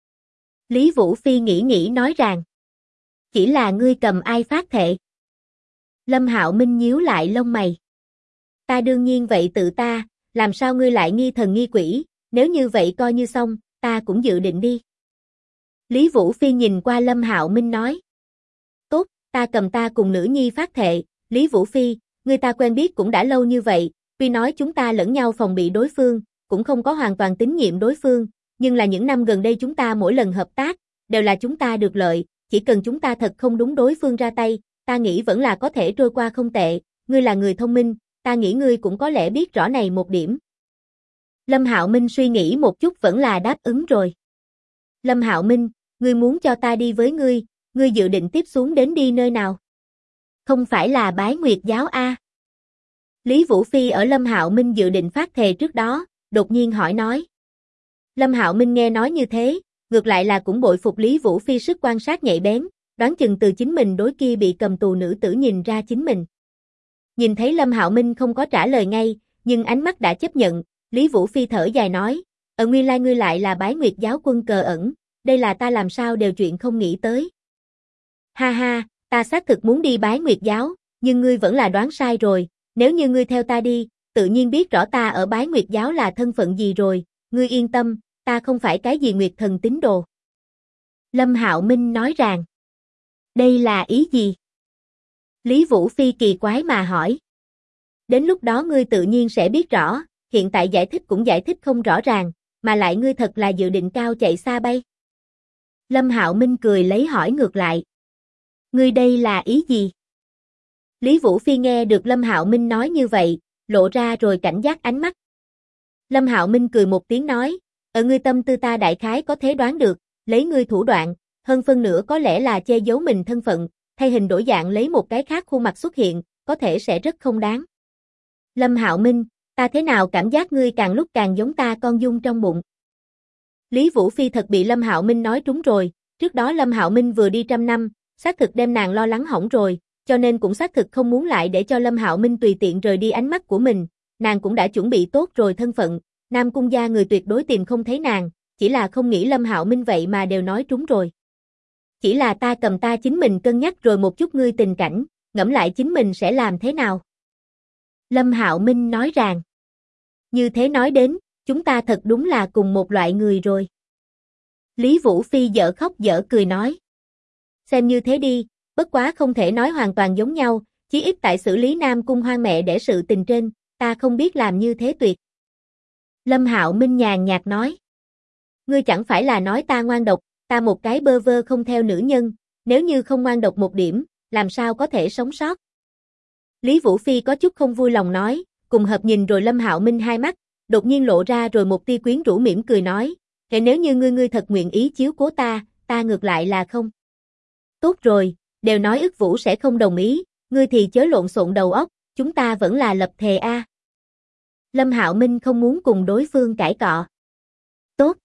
Lý Vũ Phi nghĩ nói rằng. Chỉ là ngươi cầm ai phát thệ. Lâm Hạo Minh nhíu lại lông mày. Ta đương nhiên vậy tự ta, làm sao ngươi lại nghi thần nghi quỷ, nếu như vậy coi như xong, ta cũng dự định đi. Lý Vũ Phi nhìn qua Lâm Hạo Minh nói. Tốt, ta cầm ta cùng nữ nhi phát thệ, Lý Vũ Phi, người ta quen biết cũng đã lâu như vậy, tuy nói chúng ta lẫn nhau phòng bị đối phương, cũng không có hoàn toàn tín nhiệm đối phương, nhưng là những năm gần đây chúng ta mỗi lần hợp tác, đều là chúng ta được lợi, chỉ cần chúng ta thật không đúng đối phương ra tay, ta nghĩ vẫn là có thể trôi qua không tệ, ngươi là người thông minh, ta nghĩ ngươi cũng có lẽ biết rõ này một điểm. Lâm Hạo Minh suy nghĩ một chút vẫn là đáp ứng rồi. Lâm Hạo Minh, ngươi muốn cho ta đi với ngươi dự định tiếp xuống đến đi nơi nào? Không phải là Bái Nguyệt giáo a? Lý Vũ Phi ở Lâm Hạo Minh dự định phát thề trước đó, đột nhiên hỏi nói. Lâm Hạo Minh nghe nói như thế, ngược lại là cũng bội phục Lý Vũ Phi sức quan sát nhạy bén, đoán chừng từ chính mình đối kia bị cầm tù nữ tử nhìn ra chính mình. Nhìn thấy Lâm Hạo Minh không có trả lời ngay, nhưng ánh mắt đã chấp nhận, Lý Vũ Phi thở dài nói, nguyên lai ngươi lại là Bái Nguyệt giáo quân cờ ẩn, đây là ta làm sao đều chuyện không nghĩ tới. Ha ha, ta xác thực muốn đi Bái Nguyệt giáo, nhưng ngươi vẫn là đoán sai rồi, nếu như ngươi theo ta đi, tự nhiên biết rõ ta ở Bái Nguyệt giáo là thân phận gì rồi, ngươi yên tâm, ta không phải cái gì Nguyệt thần tín đồ. Lâm Hạo Minh nói rằng, đây là ý gì? Lý Vũ Phi kỳ quái mà hỏi. Đến lúc đó ngươi tự nhiên sẽ biết rõ, hiện tại giải thích cũng giải thích không rõ ràng, mà lại ngươi thật là dự định cao chạy xa bay. Lâm Hạo Minh cười lấy hỏi ngược lại. Ngươi đây là ý gì? Lý Vũ Phi nghe được Lâm Hạo Minh nói như vậy, lộ ra rồi cảnh giác ánh mắt. Lâm Hạo Minh cười một tiếng nói, ở ngươi tâm tư ta đại khái có thể đoán được, lấy ngươi thủ đoạn, hơn phân nửa có lẽ là che giấu mình thân phận, thay hình đổi dạng lấy một cái khác khuôn mặt xuất hiện, có thể sẽ rất không đáng. Lâm Hạo Minh, ta thế nào cảm giác ngươi càng lúc càng giống ta con dung trong bụng. Lý Vũ Phi thật bị Lâm Hạo Minh nói trúng rồi, trước đó Lâm Hạo Minh vừa đi 100 năm, xác thực đem nàng lo lắng hỏng rồi, cho nên cũng xác thực không muốn lại để cho Lâm Hạo Minh tùy tiện rời đi ánh mắt của mình, nàng cũng đã chuẩn bị tốt rồi thân phận, Nam Cung gia người tuyệt đối tìm không thấy nàng, chỉ là không nghĩ Lâm Hạo Minh vậy mà đều nói trúng rồi. chỉ là ta chính mình cân nhắc rồi một chút ngươi tình cảnh, ngẫm lại chính mình sẽ làm thế nào. Lâm Hạo Minh nói rằng, như thế nói đến, chúng ta thật đúng là cùng một loại người rồi. Lý Vũ Phi dở khóc dở cười nói, xem như thế đi, bất quá không thể nói hoàn toàn giống nhau, chí ít tại xử lý Nam Cung Hoang mẹ để sự tình trên, ta không biết làm như thế tuyệt. Lâm Hạo Minh nhàn nhạt nói, ngươi chẳng phải là nói ta ngoan độc, ta một cái bơ vơ không theo nữ nhân, nếu như không ngoan độc một điểm, làm sao có thể sống sót. Lý Vũ Phi có chút không vui lòng nói, cùng hợp nhìn rồi Lâm Hạo Minh hai mắt, đột nhiên lộ ra rồi một tia quyến rũ mỉm cười nói, thế nếu như ngươi thật nguyện ý chiếu cố ta ngược lại là không. Tốt rồi, đều nói ức vũ sẽ không đồng ý, ngươi thì chớ lộn xộn đầu óc, chúng ta vẫn là lập thề a. Lâm Hạo Minh không muốn cùng đối phương cãi cọ. Tốt.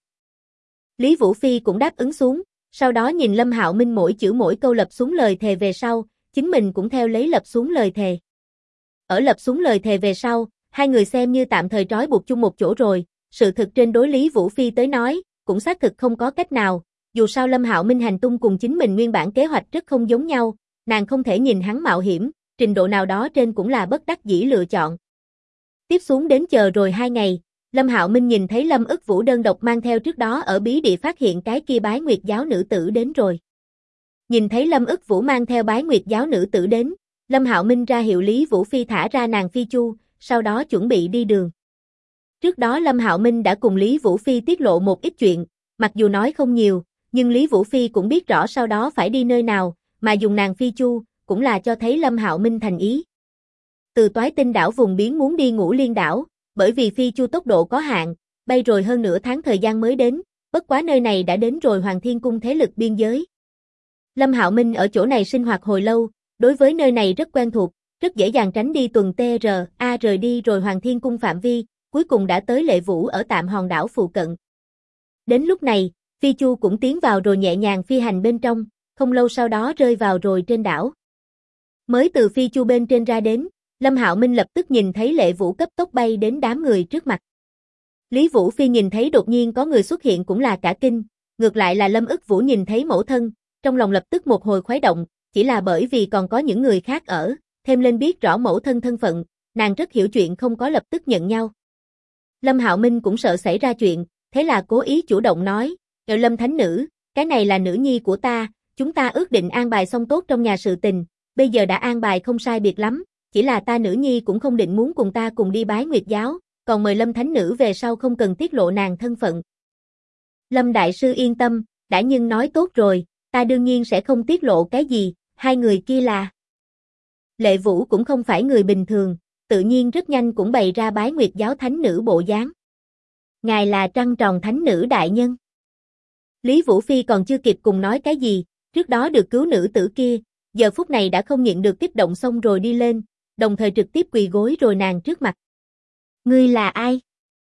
Lý Vũ Phi cũng đáp ứng xuống, sau đó nhìn Lâm Hạo Minh mỗi chữ mỗi câu lập xuống lời thề về sau, chính mình cũng theo lấy lập xuống lời thề. Ở lập xuống lời thề về sau, hai người xem như tạm thời trói buộc chung một chỗ rồi, sự thực trên đối Lý Vũ Phi tới nói, cũng xác thực không có cách nào, dù sao Lâm Hạo Minh hành tung cùng chính mình nguyên bản kế hoạch rất không giống nhau, nàng không thể nhìn hắn mạo hiểm, trình độ nào đó trên cũng là bất đắc dĩ lựa chọn. Tiếp xuống đến chờ rồi 2 ngày, Lâm Hạo Minh nhìn thấy Lâm ức vũ đơn độc mang theo trước đó ở bí địa phát hiện cái kia bái nguyệt giáo nữ tử đến rồi. Nhìn thấy Lâm ức vũ mang theo bái nguyệt giáo nữ tử đến, Lâm Hạo Minh ra hiệu Lý Vũ Phi thả ra nàng phi chu, sau đó chuẩn bị đi đường. Trước đó Lâm Hạo Minh đã cùng Lý Vũ Phi tiết lộ một ít chuyện, mặc dù nói không nhiều, nhưng Lý Vũ Phi cũng biết rõ sau đó phải đi nơi nào, mà dùng nàng phi chu, cũng là cho thấy Lâm Hạo Minh thành ý. Từ Toái Tinh đảo vùng biến muốn đi Ngũ Liên đảo, bởi vì phi chu tốc độ có hạn, bay rồi hơn nửa tháng thời gian mới đến, bất quá nơi này đã đến rồi Hoàng Thiên Cung thế lực biên giới. Lâm Hạo Minh ở chỗ này sinh hoạt hồi lâu, đối với nơi này rất quen thuộc, rất dễ dàng tránh đi tuần TRA rời đi rồi Hoàng Thiên Cung phạm vi, cuối cùng đã tới Lệ Vũ ở tạm hòn đảo phụ cận. Đến lúc này, phi chu cũng tiến vào rồi nhẹ nhàng phi hành bên trong, không lâu sau đó rơi vào rồi trên đảo. Mới từ phi chu bên trên ra đến, Lâm Hạo Minh lập tức nhìn thấy Lệ Vũ cấp tốc bay đến đám người trước mặt. Lý Vũ Phi nhìn thấy đột nhiên có người xuất hiện cũng là cả kinh, ngược lại là Lâm ức vũ nhìn thấy mẫu thân, trong lòng lập tức một hồi khuấy động, chỉ là bởi vì còn có những người khác ở, thêm lên biết rõ mẫu thân thân phận, nàng rất hiểu chuyện không có lập tức nhận nhau. Lâm Hạo Minh cũng sợ xảy ra chuyện, thế là cố ý chủ động nói, Lâm Thánh Nữ, cái này là nữ nhi của ta, chúng ta ước định an bài xong tốt trong nhà sự tình, bây giờ đã an bài không sai biệt lắm, chỉ là ta nữ nhi cũng không định muốn cùng ta cùng đi bái nguyệt giáo, còn mời Lâm Thánh Nữ về sau không cần tiết lộ nàng thân phận. Lâm Đại Sư yên tâm, đã nhưng nói tốt rồi, ta đương nhiên sẽ không tiết lộ cái gì, hai người kia là. Lệ Vũ cũng không phải người bình thường, tự nhiên rất nhanh cũng bày ra bái nguyệt giáo thánh nữ bộ dáng. Ngài là trăng tròn thánh nữ đại nhân. Lý Vũ Phi còn chưa kịp cùng nói cái gì, trước đó được cứu nữ tử kia, giờ phút này đã không nhịn được kích động xong rồi đi lên, đồng thời trực tiếp quỳ gối rồi nàng trước mặt. Ngươi là ai?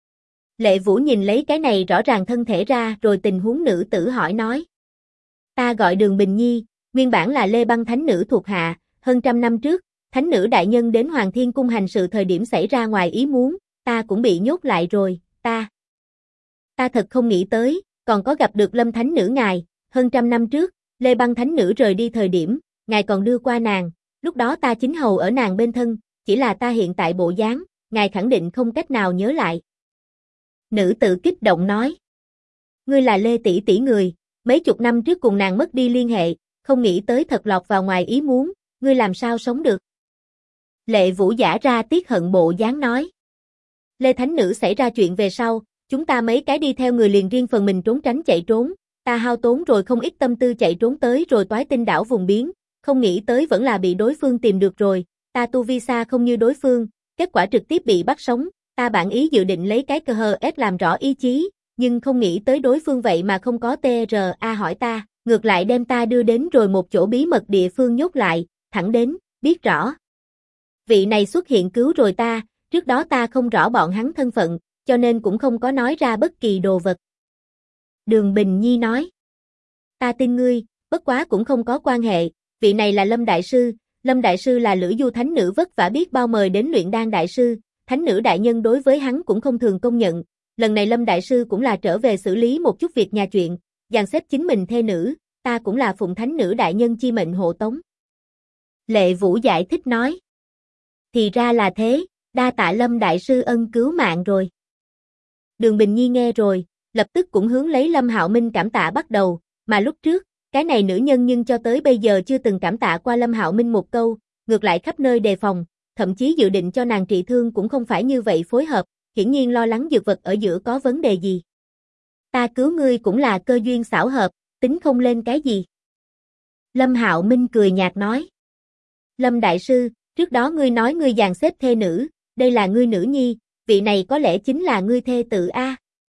Lệ Vũ nhìn lấy cái này rõ ràng thân thể ra rồi tình huống nữ tử hỏi nói. Ta gọi Đường Bình Nhi, nguyên bản là Lê Băng thánh nữ thuộc hạ, hơn 100 năm trước, thánh nữ đại nhân đến Hoàng Thiên Cung hành sự thời điểm xảy ra ngoài ý muốn, ta cũng bị nhốt lại rồi, ta thật không nghĩ tới, còn có gặp được Lâm thánh nữ ngài, hơn 100 năm trước, Lê Băng thánh nữ rời đi thời điểm, ngài còn đưa qua nàng, lúc đó ta chính hầu ở nàng bên thân, chỉ là ta hiện tại bộ dáng, ngài khẳng định không cách nào nhớ lại. Nữ tử kích động nói. Ngươi là Lê tỷ tỷ người, mấy chục năm trước cùng nàng mất đi liên hệ, không nghĩ tới thật lọt vào ngoài ý muốn, ngươi làm sao sống được. Lệ Vũ giả ra tiếc hận bộ dáng nói. Lê thánh nữ xảy ra chuyện về sau, chúng ta mấy cái đi theo người liền riêng phần mình trốn tránh chạy trốn, ta hao tốn rồi không ít tâm tư chạy trốn tới rồi Toái Tinh đảo vùng biến, không nghĩ tới vẫn là bị đối phương tìm được rồi, ta tu vi xa không như đối phương, kết quả trực tiếp bị bắt sống, ta bản ý dự định lấy cái cơ hờ ép làm rõ ý chí, nhưng không nghĩ tới đối phương vậy mà không có TRA hỏi ta, ngược lại đem ta đưa đến rồi một chỗ bí mật địa phương nhốt lại, thẳng đến, biết rõ. Vị này xuất hiện cứu rồi ta, trước đó ta không rõ bọn hắn thân phận, cho nên cũng không có nói ra bất kỳ đồ vật. Đường Bình Nhi nói. Ta tin ngươi, bất quá cũng không có quan hệ, vị này là Lâm Đại Sư là Lữ Du Thánh Nữ vất vả biết bao mời đến luyện đan đại sư, Thánh Nữ đại nhân đối với hắn cũng không thường công nhận, lần này Lâm Đại Sư cũng là trở về xử lý một chút việc nhà chuyện, dàn xếp chính mình thê nữ, ta cũng là phụng thánh nữ đại nhân chi mệnh hộ tống. Lệ Vũ giải thích nói. Thì ra là thế, đa tạ Lâm đại sư ân cứu mạng rồi. Đường Bình Nhi nghe rồi, lập tức cũng hướng lấy Lâm Hạo Minh cảm tạ bắt đầu, mà lúc trước, cái này nữ nhân nhưng cho tới bây giờ chưa từng cảm tạ qua Lâm Hạo Minh một câu, ngược lại khắp nơi đề phòng, thậm chí dự định cho nàng trị thương cũng không phải như vậy phối hợp, hiển nhiên lo lắng dược vật ở giữa có vấn đề gì. Ta cứu ngươi cũng là cơ duyên xảo hợp, tính không lên cái gì. Lâm Hạo Minh cười nhạt nói. Lâm đại sư, trước đó ngươi nói ngươi dàn xếp thê nữ, đây là ngươi nữ nhi, vị này có lẽ chính là ngươi thê tử a?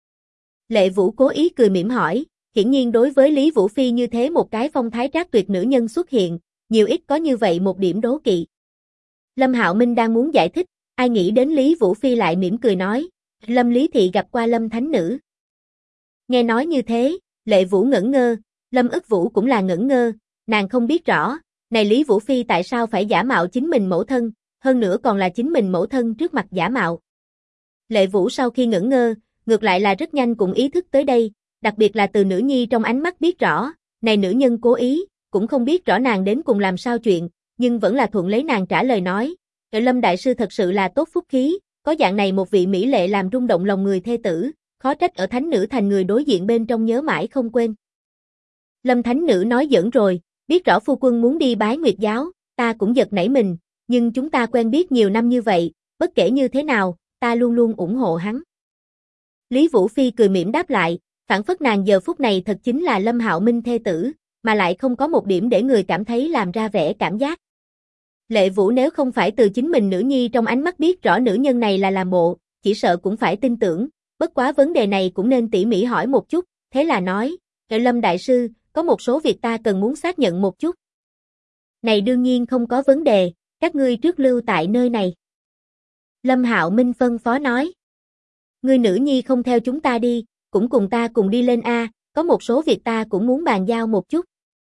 Lệ Vũ cố ý cười mỉm hỏi, hiển nhiên đối với Lý Vũ Phi như thế một cái phong thái trác tuyệt nữ nhân xuất hiện, nhiều ít có như vậy một điểm đố kỵ. Lâm Hạo Minh đang muốn giải thích, ai nghĩ đến Lý Vũ Phi lại mỉm cười nói, Lâm Lý Thị gặp qua Lâm Thánh Nữ. Nghe nói như thế, Lệ Vũ ngẩn ngơ, Lâm Ức Vũ cũng là ngẩn ngơ, nàng không biết rõ, này Lý Vũ Phi tại sao phải giả mạo chính mình mẫu thân, hơn nữa còn là chính mình mẫu thân trước mặt giả mạo. Lệ Vũ sau khi ngẩn ngơ, ngược lại là rất nhanh cũng ý thức tới đây, đặc biệt là từ nữ nhi trong ánh mắt biết rõ, này nữ nhân cố ý, cũng không biết rõ nàng đến cùng làm sao chuyện, nhưng vẫn là thuận lấy nàng trả lời nói, Lâm đại sư thật sự là tốt phúc khí, có dạng này một vị mỹ lệ làm rung động lòng người thê tử, khó trách ở thánh nữ thành người đối diện bên trong nhớ mãi không quên. Lâm thánh nữ nói giỡn rồi, biết rõ phu quân muốn đi bái Nguyệt giáo, ta cũng giật nảy mình, nhưng chúng ta quen biết nhiều năm như vậy, bất kể như thế nào, ta luôn luôn ủng hộ hắn. Lý Vũ Phi cười mỉm đáp lại, phảng phất nàng giờ phút này thật chính là Lâm Hạo Minh thê tử, mà lại không có một điểm để người cảm thấy làm ra vẻ cảm giác. Lệ Vũ nếu không phải từ chính mình nữ nhi trong ánh mắt biết rõ nữ nhân này là làm bộ, chỉ sợ cũng phải tin tưởng, bất quá vấn đề này cũng nên tỉ mỉ hỏi một chút, thế là nói, Lâm đại sư, có một số việc ta cần muốn xác nhận một chút. Này đương nhiên không có vấn đề, các ngươi trước lưu tại nơi này. Lâm Hạo Minh phân phó nói. Ngươi nữ nhi không theo chúng ta đi, cũng cùng ta cùng đi lên A, có một số việc ta cũng muốn bàn giao một chút.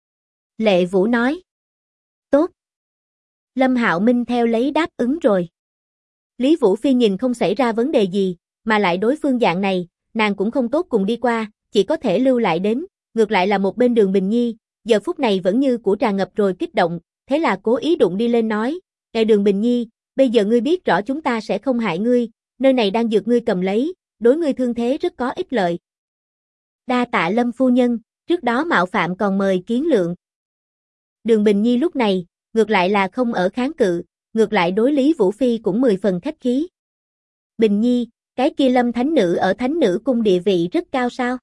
Lệ Vũ nói. Tốt. Lâm Hạo Minh theo lấy đáp ứng rồi. Lý Vũ Phi nhìn không xảy ra vấn đề gì, mà lại đối phương dạng này, nàng cũng không tốt cùng đi qua, chỉ có thể lưu lại đến, ngược lại là một bên Đường Bình Nhi, giờ phút này vẫn như của trà ngập rồi kích động, thế là cố ý đụng đi lên nói, Đường Bình Nhi, bây giờ ngươi biết rõ chúng ta sẽ không hại ngươi, nơi này đang dược ngươi cầm lấy, đối ngươi thương thế rất có ích lợi. Đa tạ Lâm phu nhân, trước đó mạo phạm còn mời kiến lượng. Đường Bình Nhi lúc này, ngược lại là không ở kháng cự, ngược lại đối Lý Vũ Phi cũng 10 phần khách khí. Bình Nhi, cái kia Lâm thánh nữ ở thánh nữ cung địa vị rất cao sao?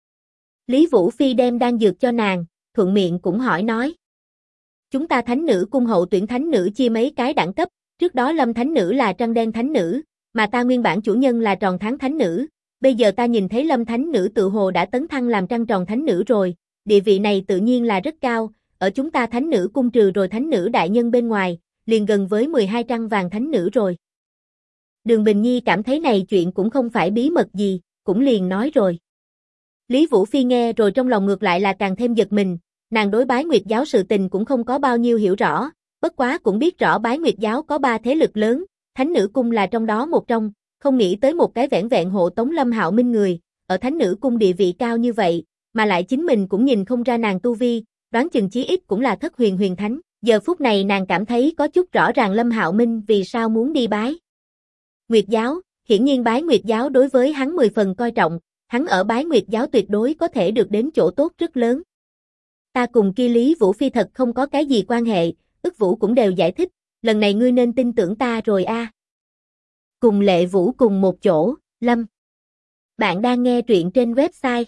Lý Vũ Phi đem đan dược cho nàng, thuận miệng cũng hỏi nói. Chúng ta thánh nữ cung hậu tuyển thánh nữ chia mấy cái đẳng cấp, trước đó Lâm thánh nữ là trăng đen thánh nữ, mà ta nguyên bản chủ nhân là tròn tháng thánh nữ, bây giờ ta nhìn thấy Lâm thánh nữ tự hồ đã tấn thăng làm trăng tròn thánh nữ rồi, địa vị này tự nhiên là rất cao, ở chúng ta thánh nữ cung trừ rồi thánh nữ đại nhân bên ngoài, liền gần với 12 trăng vàng thánh nữ rồi. Đường Bình Nhi cảm thấy này chuyện cũng không phải bí mật gì, cũng liền nói rồi. Lý Vũ Phi nghe rồi trong lòng ngược lại là càng thêm giật mình, nàng đối Bái Nguyệt giáo sự tình cũng không có bao nhiêu hiểu rõ, bất quá cũng biết rõ Bái Nguyệt giáo có 3 thế lực lớn, Thánh nữ cung là trong đó một trong, không nghĩ tới một cái vẻn vẹn hộ tống Lâm Hạo Minh người, ở Thánh nữ cung địa vị cao như vậy, mà lại chính mình cũng nhìn không ra nàng tu vi, đoán chừng chí ít cũng là thất huyền huyền thánh, giờ phút này nàng cảm thấy có chút rõ ràng Lâm Hạo Minh vì sao muốn đi Bái Nguyệt giáo, hiển nhiên Bái Nguyệt giáo đối với hắn 10 phần coi trọng, hắn ở Bái Nguyệt giáo tuyệt đối có thể được đến chỗ tốt rất lớn. Ta cùng kia Lý Vũ Phi thật không có cái gì quan hệ, Ức Vũ cũng đều giải thích, lần này ngươi nên tin tưởng ta rồi a. Cùng Lệ Vũ cùng một chỗ, Lâm. Bạn đang nghe truyện trên website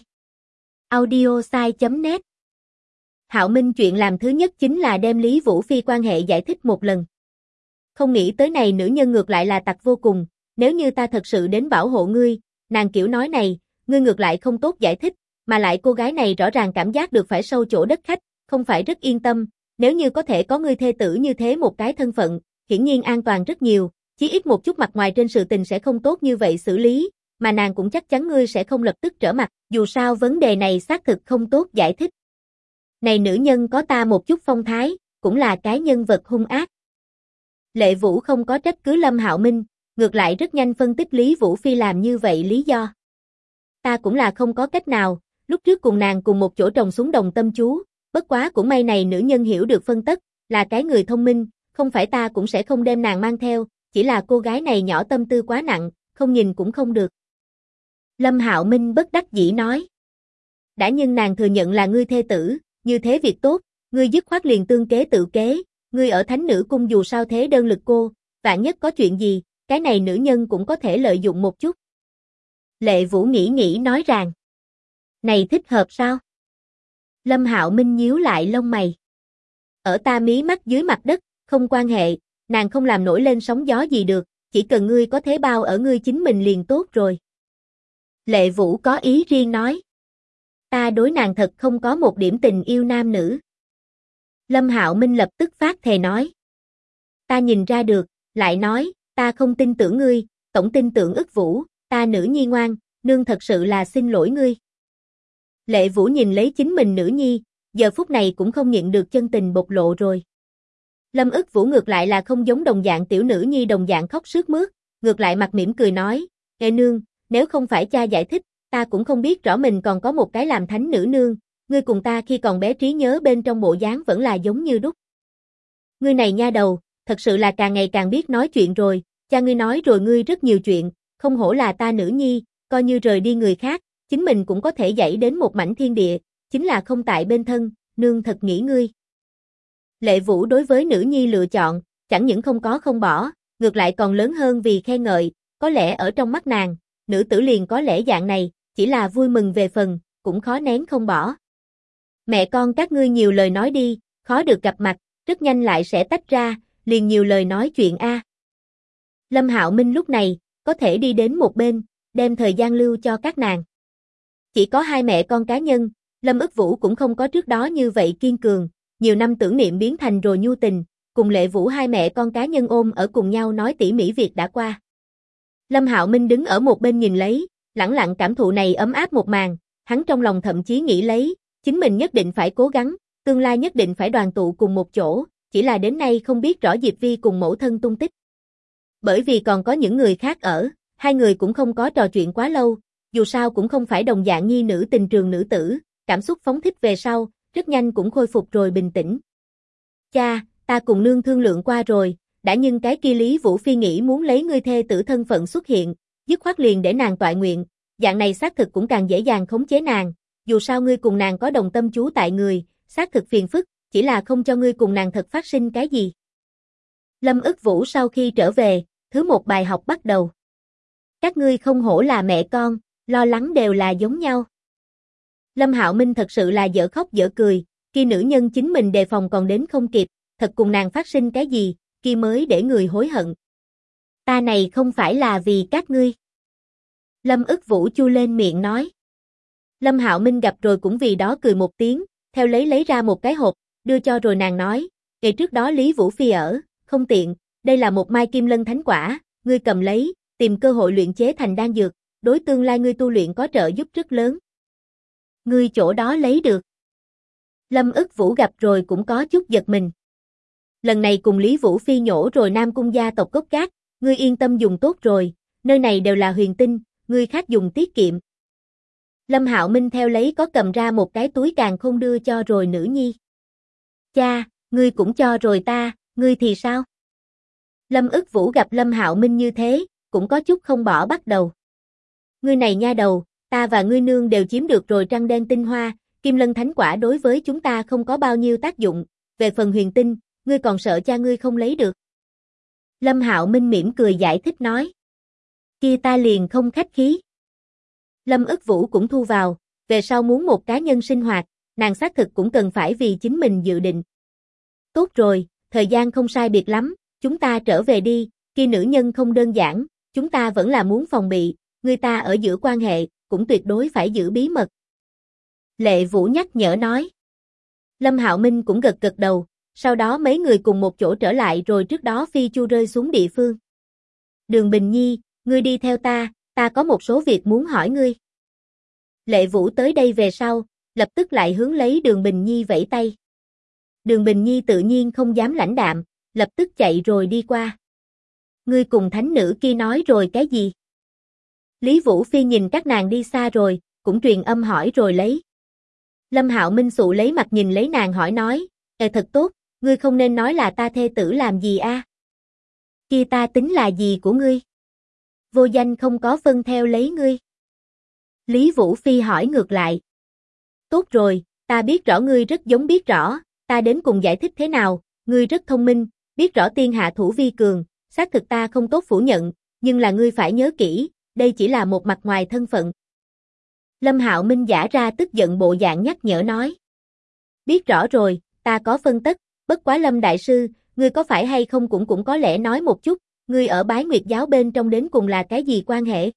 audiosai.net. Hạo Minh chuyện làm thứ nhất chính là đem Lý Vũ Phi quan hệ giải thích một lần. Không nghĩ tới này nữ nhân ngược lại là tặc vô cùng, nếu như ta thật sự đến bảo hộ ngươi, nàng kiểu nói này, ngươi ngược lại không tốt giải thích, mà lại cô gái này rõ ràng cảm giác được phải sâu chỗ đất khách, không phải rất yên tâm, nếu như có thể có ngươi thê tử như thế một cái thân phận, hiển nhiên an toàn rất nhiều, chí ít một chút mặt ngoài trên sự tình sẽ không tốt như vậy xử lý, mà nàng cũng chắc chắn ngươi sẽ không lập tức trở mặt, dù sao vấn đề này xác thực không tốt giải thích. Này nữ nhân có ta một chút phong thái, cũng là cái nhân vật hung ác. Lệ Vũ không có trách cứ Lâm Hạo Minh, ngược lại rất nhanh phân tích Lý Vũ Phi làm như vậy lý do. Ta cũng là không có cách nào, lúc trước cùng nàng cùng một chỗ trồng xuống đồng tâm chú, bất quá cũng may này nữ nhân hiểu được phân tất, là cái người thông minh, không phải ta cũng sẽ không đem nàng mang theo, chỉ là cô gái này nhỏ tâm tư quá nặng, không nhìn cũng không được. Lâm Hạo Minh bất đắc dĩ nói. Đã nhưng nàng thừa nhận là ngươi thê tử, như thế việc tốt, ngươi dứt khoát liền tương kế tự kế, ngươi ở thánh nữ cung dù sao thế đơn lực cô, vạn nhất có chuyện gì, cái này nữ nhân cũng có thể lợi dụng một chút. Lệ Vũ nghĩ nói rằng, này thích hợp sao? Lâm Hạo Minh nhíu lại lông mày. Ở ta mí mắt dưới mặt đất, không quan hệ, nàng không làm nổi lên sóng gió gì được, chỉ cần ngươi có thế bao ở ngươi chính mình liền tốt rồi. Lệ Vũ có ý riêng nói. Ta đối nàng thật không có một điểm tình yêu nam nữ. Lâm Hạo Minh lập tức phát thề nói. Ta nhìn ra được, lại nói, ta không tin tưởng ngươi, tổng tin tưởng ức Vũ, ta nữ nhi ngoan, nương thật sự là xin lỗi ngươi. Lệ Vũ nhìn lấy chính mình nữ nhi, giờ phút này cũng không nhịn được chân tình bộc lộ rồi. Lâm ức Vũ ngược lại là không giống đồng dạng tiểu nữ nhi đồng dạng khóc sướt mướt, ngược lại mặt mỉm cười nói, Ê nương, nếu không phải cha giải thích, ta cũng không biết rõ mình còn có một cái làm thánh nữ nương, ngươi cùng ta khi còn bé trí nhớ bên trong bộ dáng vẫn là giống như đúc. Ngươi này nha đầu, thật sự là càng ngày càng biết nói chuyện rồi, cha ngươi nói rồi ngươi rất nhiều chuyện, không hổ là ta nữ nhi, coi như rời đi người khác, chính mình cũng có thể dãy đến một mảnh thiên địa, chính là không tại bên thân, nương thật nghĩ ngươi. Lệ Vũ đối với nữ nhi lựa chọn, chẳng những không có không bỏ, ngược lại còn lớn hơn vì khen ngợi, có lẽ ở trong mắt nàng, nữ tử liền có lẽ dạng này, chỉ là vui mừng về phần, cũng khó nén không bỏ. Mẹ con các ngươi nhiều lời nói đi, khó được gặp mặt, rất nhanh lại sẽ tách ra, liền nhiều lời nói chuyện a. Lâm Hạo Minh lúc này, có thể đi đến một bên, đem thời gian lưu cho các nàng. Chỉ có hai mẹ con cá nhân, Lâm ức Vũ cũng không có trước đó như vậy kiên cường, nhiều năm tưởng niệm biến thành rồi nhu tình, cùng Lệ Vũ hai mẹ con cá nhân ôm ở cùng nhau nói tỉ mỉ việc đã qua. Lâm Hạo Minh đứng ở một bên nhìn lấy, lẳng lặng cảm thụ này ấm áp một màn, hắn trong lòng thậm chí nghĩ lấy, chính mình nhất định phải cố gắng, tương lai nhất định phải đoàn tụ cùng một chỗ, chỉ là đến nay không biết rõ Diệp Vi cùng mẫu thân tung tích. Bởi vì còn có những người khác ở, hai người cũng không có trò chuyện quá lâu, dù sao cũng không phải đồng dạng nhi nữ tình trường nữ tử, cảm xúc phóng thích về sau, rất nhanh cũng khôi phục rồi bình tĩnh. Cha, ta cùng nương thương lượng qua rồi, đã nhưng cái kia Lý Vũ Phi nghĩ muốn lấy ngươi thê tử thân phận xuất hiện, dứt khoát liền để nàng toại nguyện, dạng này xác thực cũng càng dễ dàng khống chế nàng, dù sao ngươi cùng nàng có đồng tâm chú tại người, xác thực phiền phức, chỉ là không cho ngươi cùng nàng thật phát sinh cái gì. Lâm ức Vũ sau khi trở về, thứ một bài học bắt đầu. Các ngươi không hổ là mẹ con, lo lắng đều là giống nhau. Lâm Hạo Minh thật sự là dở khóc dở cười, khi nữ nhân chính mình đề phòng còn đến không kịp, thật cùng nàng phát sinh cái gì, khi mới để người hối hận. Ta này không phải là vì các ngươi. Lâm ức Vũ chu lên miệng nói. Lâm Hạo Minh gặp rồi cũng vì đó cười một tiếng, theo lấy ra một cái hộp, đưa cho rồi nàng nói, ngày trước đó Lý Vũ Phi ở, không tiện, đây là một mai kim lân thánh quả, ngươi cầm lấy, tìm cơ hội luyện chế thành đan dược, đối tương lai ngươi tu luyện có trợ giúp rất lớn. Ngươi chỗ đó lấy được. Lâm ức Vũ gặp rồi cũng có chút giật mình. Lần này cùng Lý Vũ Phi nhổ rồi Nam Cung gia tộc gốc gác, ngươi yên tâm dùng tốt rồi, nơi này đều là huyền tinh, ngươi khác dùng tiết kiệm. Lâm Hạo Minh theo lấy có cầm ra một cái túi càng không đưa cho rồi nữ nhi. Cha, ngươi cũng cho rồi ta, ngươi thì sao? Lâm ức Vũ gặp Lâm Hạo Minh như thế, cũng có chút không bỏ bắt đầu. Ngươi này nha đầu, ta và ngươi nương đều chiếm được rồi trăng đen tinh hoa, kim lân thánh quả đối với chúng ta không có bao nhiêu tác dụng, về phần huyền tinh, ngươi còn sợ cha ngươi không lấy được. Lâm Hạo Minh mỉm cười giải thích nói. Kia ta liền không khách khí. Lâm ức Vũ cũng thu vào, về sau muốn một cá nhân sinh hoạt, nàng xác thực cũng cần phải vì chính mình dự định. Tốt rồi, thời gian không sai biệt lắm, chúng ta trở về đi, kia nữ nhân không đơn giản, chúng ta vẫn là muốn phòng bị, người ta ở giữa quan hệ, cũng tuyệt đối phải giữ bí mật. Lệ Vũ nhắc nhở nói. Lâm Hạo Minh cũng gật gật đầu, sau đó mấy người cùng một chỗ trở lại rồi trước đó phi chu rơi xuống địa phương. Đường Bình Nhi, ngươi đi theo ta có một số việc muốn hỏi ngươi. Lệ Vũ tới đây về sau, lập tức lại hướng lấy Đường Bình Nhi vẫy tay. Đường Bình Nhi tự nhiên không dám lãnh đạm, lập tức chạy rồi đi qua. Ngươi cùng thánh nữ kia nói rồi cái gì? Lý Vũ Phi nhìn các nàng đi xa rồi, cũng truyền âm hỏi rồi lấy. Lâm Hạo Minh sụ lấy mặt nhìn lấy nàng hỏi nói, thật tốt, ngươi không nên nói là ta thê tử làm gì a? Kia ta tính là gì của ngươi? Vô danh không có phân theo lấy ngươi. Lý Vũ Phi hỏi ngược lại. Tốt rồi, ta biết rõ ngươi rất giống biết rõ, ta đến cùng giải thích thế nào, ngươi rất thông minh, biết rõ tiên hạ thủ vi cường, xác thực ta không tốt phủ nhận, nhưng là ngươi phải nhớ kỹ, đây chỉ là một mặt ngoài thân phận. Lâm Hạo Minh giả ra tức giận bộ dạng nhắc nhở nói. Biết rõ rồi, ta có phân tất, bất quá Lâm Đại Sư, ngươi có phải hay không cũng có lẽ nói một chút, ngươi ở Bái Nguyệt giáo bên trong đến cùng là cái gì quan hệ?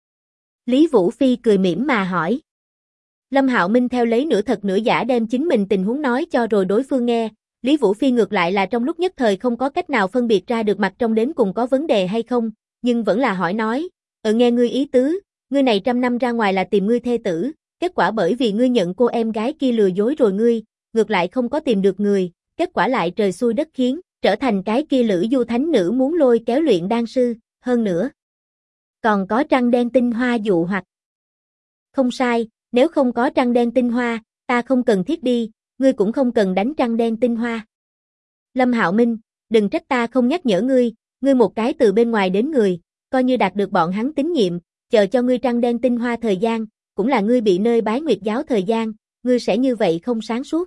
Lý Vũ Phi cười mỉm mà hỏi. Lâm Hạo Minh theo lấy nửa thật nửa giả đem chính mình tình huống nói cho rồi đối phương nghe, Lý Vũ Phi ngược lại là trong lúc nhất thời không có cách nào phân biệt ra được mặt trong đến cùng có vấn đề hay không, nhưng vẫn là hỏi nói, nghe ngươi ý tứ, ngươi này trăm năm ra ngoài là tìm ngươi thê tử, kết quả bởi vì ngươi nhận cô em gái kia lừa dối rồi ngươi, ngược lại không có tìm được người, kết quả lại trời xui đất khiến, trở thành cái kia Lữ Du thánh nữ muốn lôi kéo luyện đan sư, hơn nữa. Còn có trăng đen tinh hoa dụ hoặc. Không sai, nếu không có trăng đen tinh hoa, ta không cần thiết đi, ngươi cũng không cần đánh trăng đen tinh hoa. Lâm Hạo Minh, đừng trách ta không nhắc nhở ngươi một cái từ bên ngoài đến người, coi như đạt được bọn hắn tín nhiệm, chờ cho ngươi trăng đen tinh hoa thời gian, cũng là ngươi bị nơi Bái Nguyệt giáo thời gian, ngươi sẽ như vậy không sáng suốt.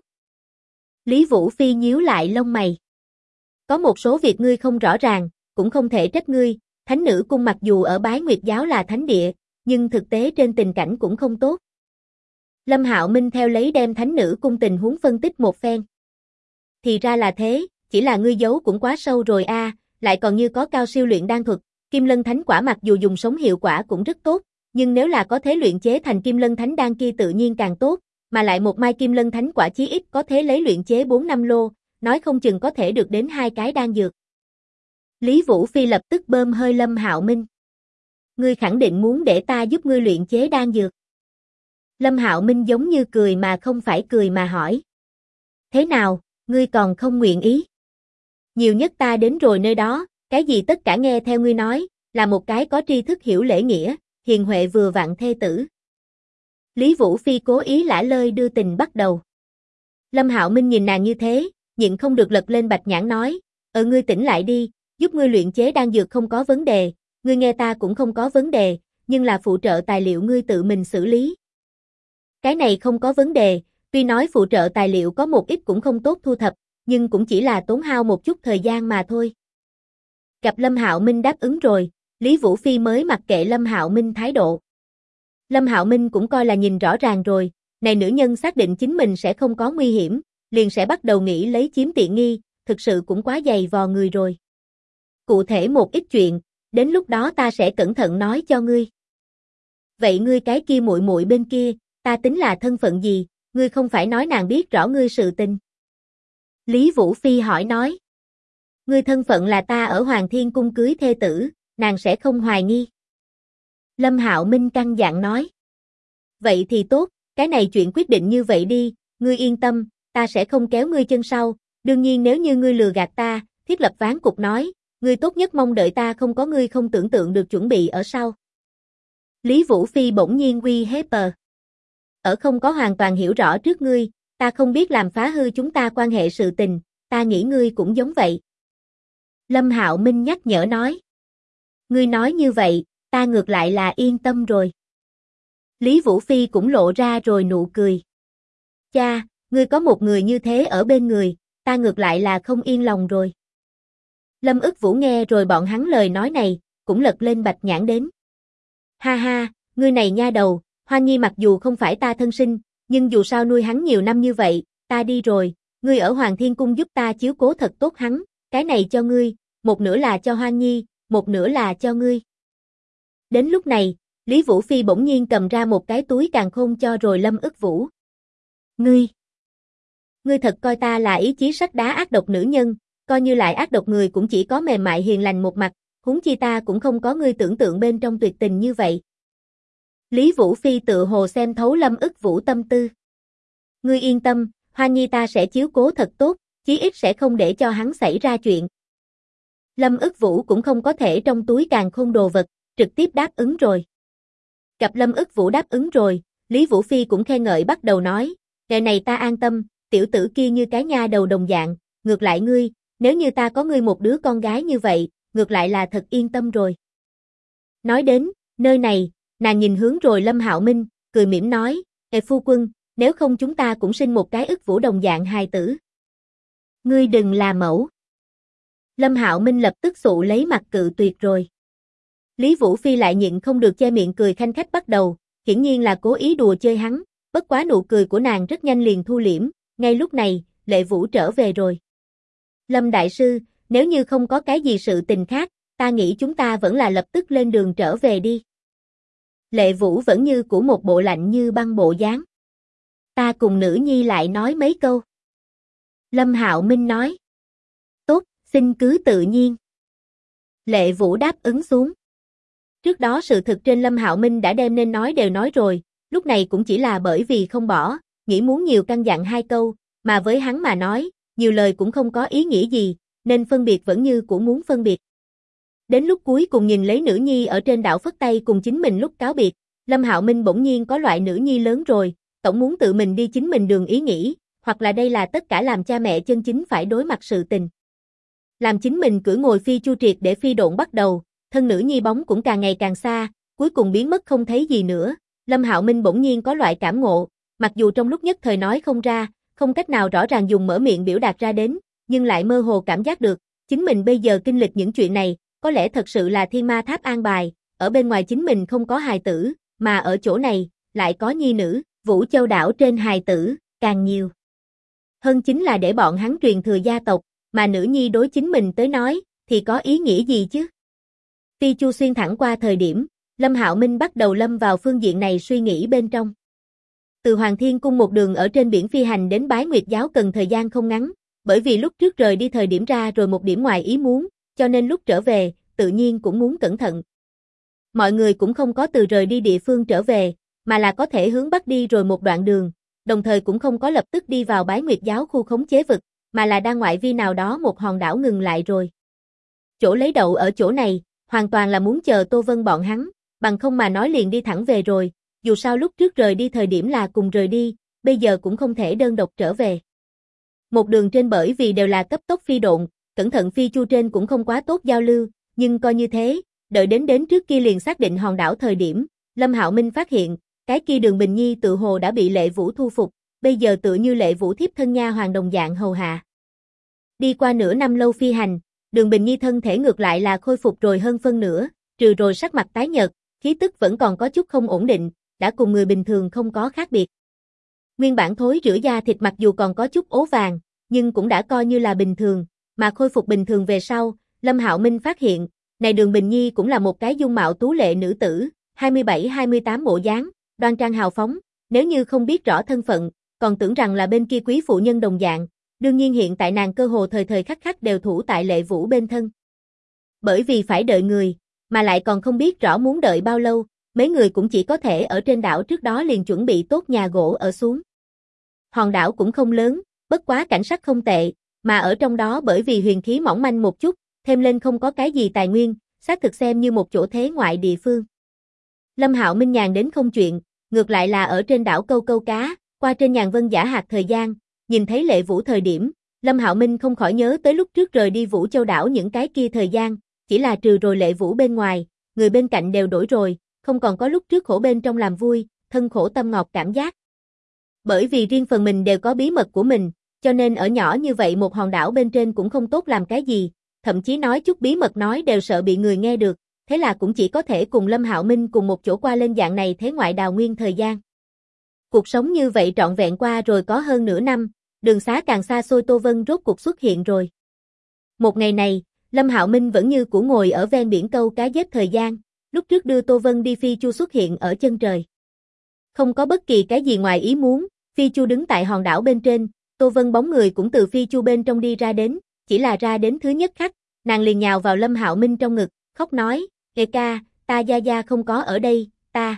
Lý Vũ Phi nhíu lại lông mày. Có một số việc ngươi không rõ ràng, cũng không thể trách ngươi, thánh nữ cung mặc dù ở Bái Nguyệt giáo là thánh địa, nhưng thực tế trên tình cảnh cũng không tốt. Lâm Hạo Minh theo lấy đem thánh nữ cung tình huống phân tích một phen. Thì ra là thế, chỉ là ngươi giấu cũng quá sâu rồi a, lại còn như có cao siêu luyện đan thuật, Kim Lân Thánh Quả mặc dù dùng sống hiệu quả cũng rất tốt, nhưng nếu là có thể luyện chế thành Kim Lân Thánh đan kia tự nhiên càng tốt, mà lại một mai Kim Lân Thánh Quả chí ít có thể lấy luyện chế 4-5 lô, nói không chừng có thể được đến 2 cái đan dược. Lý Vũ Phi lập tức bơm hơi Lâm Hạo Minh. Ngươi khẳng định muốn để ta giúp ngươi luyện chế đan dược. Lâm Hạo Minh giống như cười mà không phải cười mà hỏi. Thế nào, ngươi còn không nguyện ý? Nhiều nhất ta đến rồi nơi đó, cái gì tất cả nghe theo ngươi nói, là một cái có tri thức hiểu lễ nghĩa, hiền huệ vừa vặn thê tử. Lý Vũ Phi cố ý lả lơi đưa tình bắt đầu. Lâm Hạo Minh nhìn nàng như thế, nhịn không được lật lên bạch nhãn nói, ngươi tỉnh lại đi, giúp ngươi luyện chế đan dược không có vấn đề, ngươi nghe ta cũng không có vấn đề, nhưng là phụ trợ tài liệu ngươi tự mình xử lý. Cái này không có vấn đề, tuy nói phụ trợ tài liệu có một ít cũng không tốt thu thập, nhưng cũng chỉ là tốn hao một chút thời gian mà thôi. Gặp Lâm Hạo Minh đáp ứng rồi, Lý Vũ Phi mới mặc kệ Lâm Hạo Minh thái độ. Lâm Hạo Minh cũng coi là nhìn rõ ràng rồi, này nữ nhân xác định chính mình sẽ không có nguy hiểm, liền sẽ bắt đầu nghĩ lấy chiếm tiện nghi, thực sự cũng quá dày vò người rồi. Cụ thể một ít chuyện, đến lúc đó ta sẽ cẩn thận nói cho ngươi. Vậy ngươi cái kia muội muội bên kia, ta tính là thân phận gì, ngươi không phải nói nàng biết rõ ngươi sự tình. Lý Vũ Phi hỏi nói. Ngươi thân phận là ta ở Hoàng Thiên Cung cưới thê tử, nàng sẽ không hoài nghi. Lâm Hạo Minh căng dặn nói. Vậy thì tốt, cái này chuyện quyết định như vậy đi, ngươi yên tâm, ta sẽ không kéo ngươi chân sau, đương nhiên nếu như ngươi lừa gạt ta, thiết lập ván cục nói, ngươi tốt nhất mong đợi ta không có ngươi không tưởng tượng được chuẩn bị ở sau. Lý Vũ Phi bỗng nhiên uy hiếp. Ở không có hoàn toàn hiểu rõ trước ngươi, ta không biết làm phá hư chúng ta quan hệ sự tình, ta nghĩ ngươi cũng giống vậy. Lâm Hạo Minh nhắc nhở nói. Ngươi nói như vậy, ta ngược lại là yên tâm rồi. Lý Vũ Phi cũng lộ ra rồi nụ cười. Cha, ngươi có một người như thế ở bên người, ta ngược lại là không yên lòng rồi. Lâm Ức Vũ nghe rồi bọn hắn lời nói này, cũng lật lên bạch nhãn đến. Ha ha, ngươi này nha đầu, Hoa Nhi mặc dù không phải ta thân sinh, nhưng dù sao nuôi hắn nhiều năm như vậy, ta đi rồi, ngươi ở Hoàng Thiên Cung giúp ta chiếu cố thật tốt hắn, cái này cho ngươi, một nửa là cho Hoa Nhi, một nửa là cho ngươi. Đến lúc này, Lý Vũ Phi bỗng nhiên cầm ra một cái túi càn khôn cho rồi Lâm Ức Vũ. Ngươi thật coi ta là ý chí sắt đá ác độc nữ nhân, coi như lại ác độc người cũng chỉ có mềm mại hiền lành một mặt, huống chi ta cũng không có ngươi tưởng tượng bên trong tuyệt tình như vậy. Lý Vũ Phi tự hồ xem thấu Lâm Ức Vũ tâm tư. Ngươi yên tâm, Hoa Nhi ta sẽ chiếu cố thật tốt, chí ít sẽ không để cho hắn xảy ra chuyện. Lâm Ức Vũ cũng không có thể trong túi càn khôn đồ vật, trực tiếp đáp ứng rồi. Gặp Lâm Ức Vũ đáp ứng rồi, Lý Vũ Phi cũng khen ngợi bắt đầu nói, Ngày này ta an tâm, tiểu tử kia như cái nha đầu đồng dạng, ngược lại ngươi, nếu như ta có ngươi một đứa con gái như vậy, ngược lại là thật yên tâm rồi. Nói đến, nơi này, nàng nhìn hướng rồi Lâm Hạo Minh, cười mỉm nói, phu quân, nếu không chúng ta cũng sinh một cái ức vũ đồng dạng hài tử. Ngươi đừng là mẫu. Lâm Hạo Minh lập tức sụ lấy mặt cự tuyệt rồi. Lý Vũ Phi lại nhịn không được che miệng cười khanh khách bắt đầu, hiển nhiên là cố ý đùa chơi hắn, bất quá nụ cười của nàng rất nhanh liền thu liễm, ngay lúc này, Lệ Vũ trở về rồi. Lâm Đại Sư, nếu như không có cái gì sự tình khác, ta nghĩ chúng ta vẫn là lập tức lên đường trở về đi. Lệ Vũ vẫn như của một bộ lạnh như băng bộ dáng. Ta cùng nữ nhi lại nói mấy câu. Lâm Hạo Minh nói. Tốt, xin cứ tự nhiên. Lệ Vũ đáp ứng xuống. Trước đó sự thực trên Lâm Hạo Minh đã đem nên nói đều nói rồi, lúc này cũng chỉ là bởi vì không bỏ, nghĩ muốn nhiều căn dặn hai câu, mà với hắn mà nói, nhiều lời cũng không có ý nghĩa gì, nên phân biệt vẫn như của muốn phân biệt. Đến lúc cuối cùng nhìn lấy nữ nhi ở trên đảo phất tay cùng chính mình lúc cáo biệt, Lâm Hạo Minh bỗng nhiên có loại nữ nhi lớn rồi, tổng muốn tự mình đi chính mình đường ý nghĩ, hoặc là đây là tất cả làm cha mẹ chân chính phải đối mặt sự tình. Làm chính mình cưỡi ngồi phi chu triệt để phi độn bắt đầu, thân nữ nhi bóng cũng càng ngày càng xa, cuối cùng biến mất không thấy gì nữa. Lâm Hạo Minh bỗng nhiên có loại cảm ngộ, mặc dù trong lúc nhất thời nói không ra, không cách nào rõ ràng dùng mở miệng biểu đạt ra đến, nhưng lại mơ hồ cảm giác được, chính mình bây giờ kinh lịch những chuyện này, có lẽ thật sự là thiên ma tháp an bài, ở bên ngoài chính mình không có hài tử, mà ở chỗ này, lại có nhi nữ, Vũ Châu đảo trên hài tử, càng nhiều. Hơn chính là để bọn hắn truyền thừa gia tộc, mà nữ nhi đối chính mình tới nói, thì có ý nghĩa gì chứ? Phi chu xuyên thẳng qua thời điểm, Lâm Hạo Minh bắt đầu lâm vào phương diện này suy nghĩ bên trong. Từ Hoàng Thiên Cung một đường ở trên biển phi hành đến Bái Nguyệt Giáo cần thời gian không ngắn, bởi vì lúc trước rời đi thời điểm ra rồi một điểm ngoài ý muốn, cho nên lúc trở về, tự nhiên cũng muốn cẩn thận. Mọi người cũng không có từ rời đi địa phương trở về, mà là có thể hướng bắc đi rồi một đoạn đường, đồng thời cũng không có lập tức đi vào Bái Nguyệt Giáo khu khống chế vực, mà là đang ngoại vi nào đó một hòn đảo ngừng lại rồi. Chỗ lấy đậu ở chỗ này, hoàn toàn là muốn chờ Tô Vân bọn hắn, bằng không mà nói liền đi thẳng về rồi, dù sao lúc trước rời đi thời điểm là cùng rời đi, bây giờ cũng không thể đơn độc trở về. Một đường trên bởi vì đều là cấp tốc phi độn, cẩn thận phi chu trên cũng không quá tốt giao lưu, nhưng coi như thế, đợi đến trước kia liền xác định hòn đảo thời điểm, Lâm Hạo Minh phát hiện, cái kia Đường Bình Nhi tự hồ đã bị Lệ Vũ thu phục, bây giờ tựa như Lệ Vũ thiếp thân nha hoàng đồng dạng hầu hạ. Đi qua nửa năm lâu phi hành, Đường Bình Nhi thân thể ngược lại là khôi phục rồi hơn phân nửa, trừ rồi sắc mặt tái nhợt, khí tức vẫn còn có chút không ổn định, đã cùng người bình thường không có khác biệt. Nguyên bản thối rữa da thịt mặc dù còn có chút ố vàng, nhưng cũng đã coi như là bình thường, mà khôi phục bình thường về sau, Lâm Hạo Minh phát hiện, này Đường Bình Nhi cũng là một cái dung mạo tú lệ nữ tử, 27-28 bộ dáng, đoan trang hào phóng, nếu như không biết rõ thân phận, còn tưởng rằng là bên kia quý phụ nhân đồng dạng, đương nhiên hiện tại nàng cơ hồ thời thời khắc khắc đều thủ tại Lệ Vũ bên thân. Bởi vì phải đợi người, mà lại còn không biết rõ muốn đợi bao lâu, mấy người cũng chỉ có thể ở trên đảo trước đó liền chuẩn bị tốt nhà gỗ ở xuống. Hòn đảo cũng không lớn, bất quá cảnh sắc không tệ, mà ở trong đó bởi vì huyền khí mỏng manh một chút, thêm lên không có cái gì tài nguyên, xác thực xem như một chỗ thế ngoại địa phương. Lâm Hạo Minh nhàn đến không chuyện, ngược lại là ở trên đảo câu câu cá, qua trên nhàn vân giả hạt thời gian, nhìn thấy Lệ Vũ thời điểm, Lâm Hạo Minh không khỏi nhớ tới lúc trước rời đi Vũ Châu đảo những cái kia thời gian, chỉ là trừ rồi Lệ Vũ bên ngoài, người bên cạnh đều đổi rồi, không còn có lúc trước khổ bên trong làm vui, thân khổ tâm ngọt cảm giác. Bởi vì riêng phần mình đều có bí mật của mình, cho nên ở nhỏ như vậy một hòn đảo bên trên cũng không tốt làm cái gì, thậm chí nói chút bí mật nói đều sợ bị người nghe được, thế là cũng chỉ có thể cùng Lâm Hạo Minh cùng một chỗ qua lên dạng này thế ngoại đào nguyên thời gian. Cuộc sống như vậy trọn vẹn qua rồi có hơn nửa năm, đường xá càng xa xôi Tô Vân rốt cuộc xuất hiện rồi. Một ngày này, Lâm Hạo Minh vẫn như cũ ngồi ở ven biển câu cá giết thời gian, lúc trước đưa Tô Vân đi phi chu xuất hiện ở chân trời. Không có bất kỳ cái gì ngoài ý muốn, phi chu đứng tại hòn đảo bên trên, Tô Vân bóng người cũng từ phi chu bên trong đi ra đến, chỉ là ra đến thứ nhất khắc, nàng liền nhào vào Lâm Hạo Minh trong ngực, khóc nói, "Ê ca, ta gia gia không có ở đây,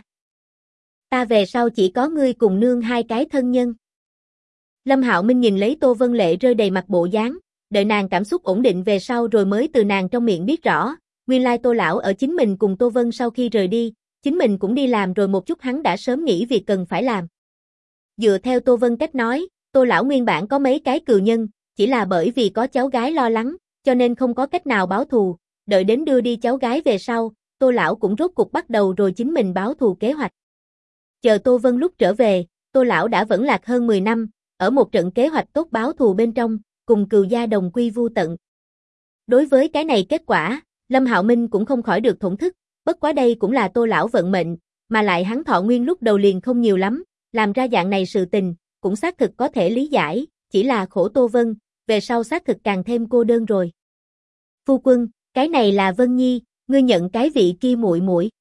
ta về sau chỉ có ngươi cùng nương hai cái thân nhân." Lâm Hạo Minh nhìn lấy Tô Vân lệ rơi đầy mặt bộ dáng, đợi nàng cảm xúc ổn định về sau rồi mới từ nàng trong miệng biết rõ, nguyên lai Tô lão ở chính mình cùng Tô Vân sau khi rời đi, chính mình cũng đi làm rồi một chút hắn đã sớm nghĩ việc cần phải làm. Dựa theo Tô Vân cách nói, Tô lão nguyên bản có mấy cái cừu nhân, chỉ là bởi vì có cháu gái lo lắng, cho nên không có cách nào báo thù, đợi đến đưa đi cháu gái về sau, Tô lão cũng rốt cục bắt đầu rồi chính mình báo thù kế hoạch. Chờ Tô Vân lúc trở về, Tô lão đã vẫn lạc hơn 10 năm, ở một trận kế hoạch tốt báo thù bên trong, cùng cừu gia đồng quy vu tận. Đối với cái này kết quả, Lâm Hạo Minh cũng không khỏi được thổn thức, bất quá đây cũng là Tô lão vận mệnh, mà lại hắn thọ nguyên lúc đầu liền không nhiều lắm, làm ra dạng này sự tình, cũng xác thực có thể lý giải, chỉ là khổ Tô Vân, về sau xác thực càng thêm cô đơn rồi. Phu quân, cái này là Vân Nhi, ngươi nhận cái vị kia muội muội.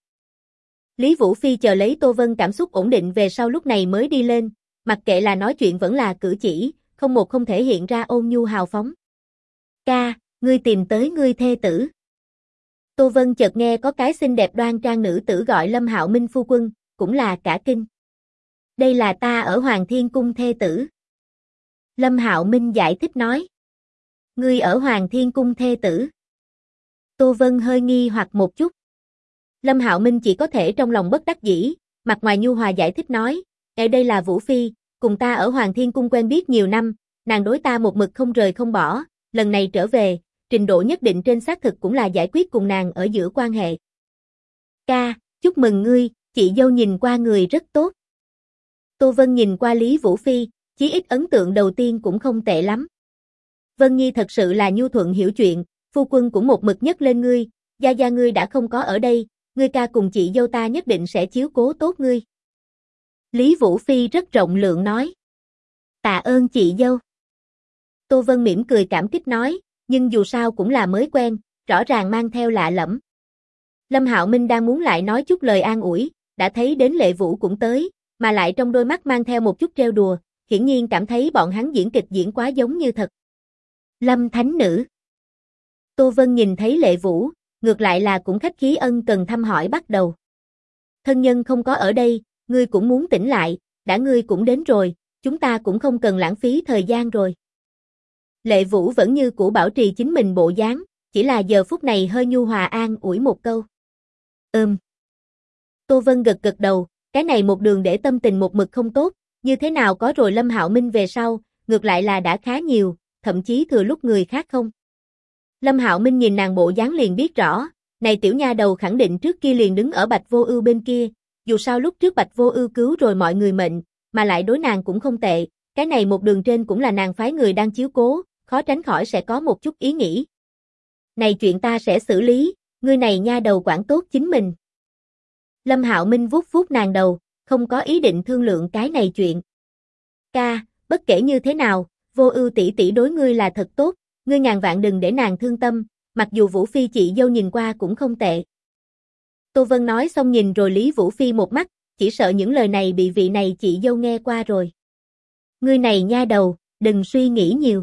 Lý Vũ Phi chờ lấy Tô Vân cảm xúc ổn định về sau lúc này mới đi lên, mặc kệ là nói chuyện vẫn là cử chỉ, không thể hiện ra ôn nhu hào phóng. Ca, ngươi tìm tới ngươi thê tử. Tô Vân chợt nghe có cái xinh đẹp đoan trang nữ tử gọi Lâm Hạo Minh phu quân, cũng là cả kinh. Đây là ta ở Hoàng Thiên Cung thê tử. Lâm Hạo Minh giải thích nói. Ngươi ở Hoàng Thiên Cung thê tử. Tô Vân hơi nghi hoặc một chút. Lâm Hạo Minh chỉ có thể trong lòng bất đắc dĩ, mặt ngoài nhu hòa giải thích nói, đây là Vũ Phi, cùng ta ở Hoàng Thiên Cung quen biết nhiều năm, nàng đối ta một mực không rời không bỏ, lần này trở về, trình độ nhất định trên xác thực cũng là giải quyết cùng nàng ở giữa quan hệ. Ca, chúc mừng ngươi, chị dâu nhìn qua người rất tốt. Tô Vân nhìn qua Lý Vũ Phi, chí ít ấn tượng đầu tiên cũng không tệ lắm. Vân Nhi thật sự là nhu thuận hiểu chuyện, phu quân cũng một mực nhất lên ngươi, gia ngươi đã không có ở đây, ngươi ca cùng chị dâu ta nhất định sẽ chiếu cố tốt ngươi. Lý Vũ Phi rất rộng lượng nói. Tạ ơn chị dâu. Tô Vân mỉm cười cảm kích nói, nhưng dù sao cũng là mới quen, rõ ràng mang theo lạ lẫm. Lâm Hạo Minh đang muốn lại nói chút lời an ủi, đã thấy đến Lệ Vũ cũng tới, mà lại trong đôi mắt mang theo một chút trêu đùa, hiển nhiên cảm thấy bọn hắn diễn kịch diễn quá giống như thật. Lâm Thánh Nữ. Tô Vân nhìn thấy Lệ Vũ, ngược lại là cũng khách khí ân cần thăm hỏi bắt đầu. Thân nhân không có ở đây, ngươi cũng muốn tỉnh lại, đã ngươi cũng đến rồi, chúng ta cũng không cần lãng phí thời gian rồi. Lệ Vũ vẫn như cũ bảo trì chính mình bộ dáng, chỉ là giờ phút này hơi nhu hòa an ủi một câu. Tô Vân gật gật đầu, cái này một đường để tâm tình một mực không tốt, như thế nào có rồi Lâm Hạo Minh về sau, ngược lại là đã khá nhiều, thậm chí thừa lúc người khác không. Lâm Hạo Minh nhìn nàng bộ dáng liền biết rõ, này tiểu nha đầu khẳng định trước kia liền đứng ở Bạch Vô Ưu bên kia, dù sao lúc trước Bạch Vô Ưu cứu rồi mọi người mệnh, mà lại đối nàng cũng không tệ, cái này một đường trên cũng là nàng phái người đang chiếu cố, khó tránh khỏi sẽ có một chút ý nghĩ. Này chuyện ta sẽ xử lý, ngươi này nha đầu quản tốt chính mình. Lâm Hạo Minh vuốt vuốt nàng đầu, không có ý định thương lượng cái này chuyện. Ca, bất kể như thế nào, Vô Ưu tỷ tỷ đối ngươi là thật tốt, ngươi ngàn vạn đừng để nàng thương tâm, mặc dù Vũ Phi chị dâu nhìn qua cũng không tệ. Tô Vân nói xong nhìn rồi Lý Vũ Phi một mắt, chỉ sợ những lời này bị vị này chị dâu nghe qua rồi. Ngươi này nha đầu, đừng suy nghĩ nhiều.